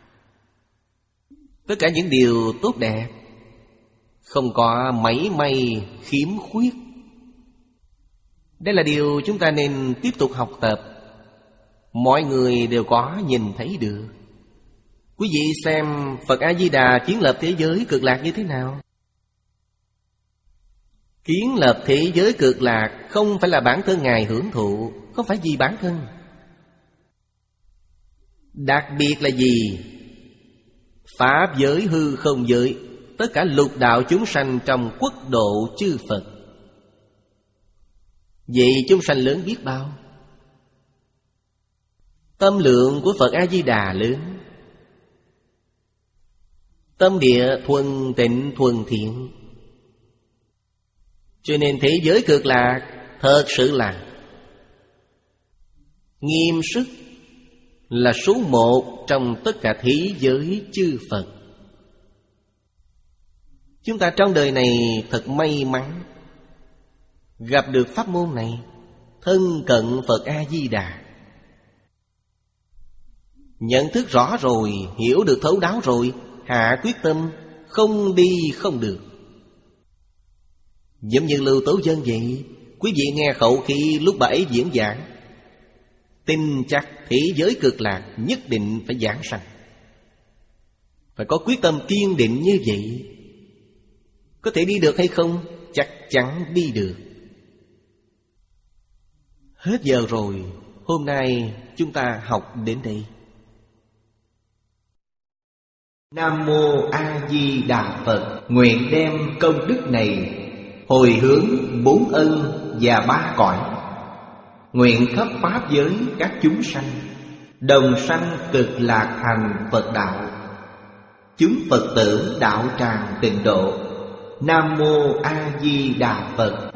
Tất cả những điều tốt đẹp, không có mảy may khiếm khuyết. Đây là điều chúng ta nên tiếp tục học tập. Mọi người đều có nhìn thấy được. Quý vị xem Phật A-di-đà kiến lập thế giới cực lạc như thế nào? Kiến lập thế giới cực lạc không phải là bản thân Ngài hưởng thụ, không phải vì bản thân. Đặc biệt là gì? Pháp giới hư không giới, tất cả lục đạo chúng sanh trong quốc độ chư Phật. Vậy chúng sanh lớn biết bao? Tâm lượng của Phật A-di-đà lớn. Tâm địa thuần tịnh thuần thiện. Cho nên thế giới cực lạc thật sự là nghiêm sức, là số một trong tất cả thế giới chư Phật. Chúng ta trong đời này thật may mắn gặp được pháp môn này, thân cận Phật A-di-đà. Nhận thức rõ rồi, hiểu được thấu đáo rồi, hạ quyết tâm không đi không được. Giống như Lưu Tố Dân vậy. Quý vị nghe khẩu khí lúc bà ấy diễn giảng, tin chắc thế giới cực lạc nhất định phải giảng sanh. Phải có quyết tâm kiên định như vậy. Có thể đi được hay không? Chắc chắn đi được. Hết giờ rồi. Hôm nay chúng ta học đến đây. Nam Mô A Di Đà Phật. Nguyện đem công đức này hồi hướng bốn ân và ba cõi, nguyện khắp pháp giới các chúng sanh đồng sanh cực lạc thành Phật đạo. Chúng Phật tử đạo tràng tịnh độ. Nam Mô A Di Đà Phật.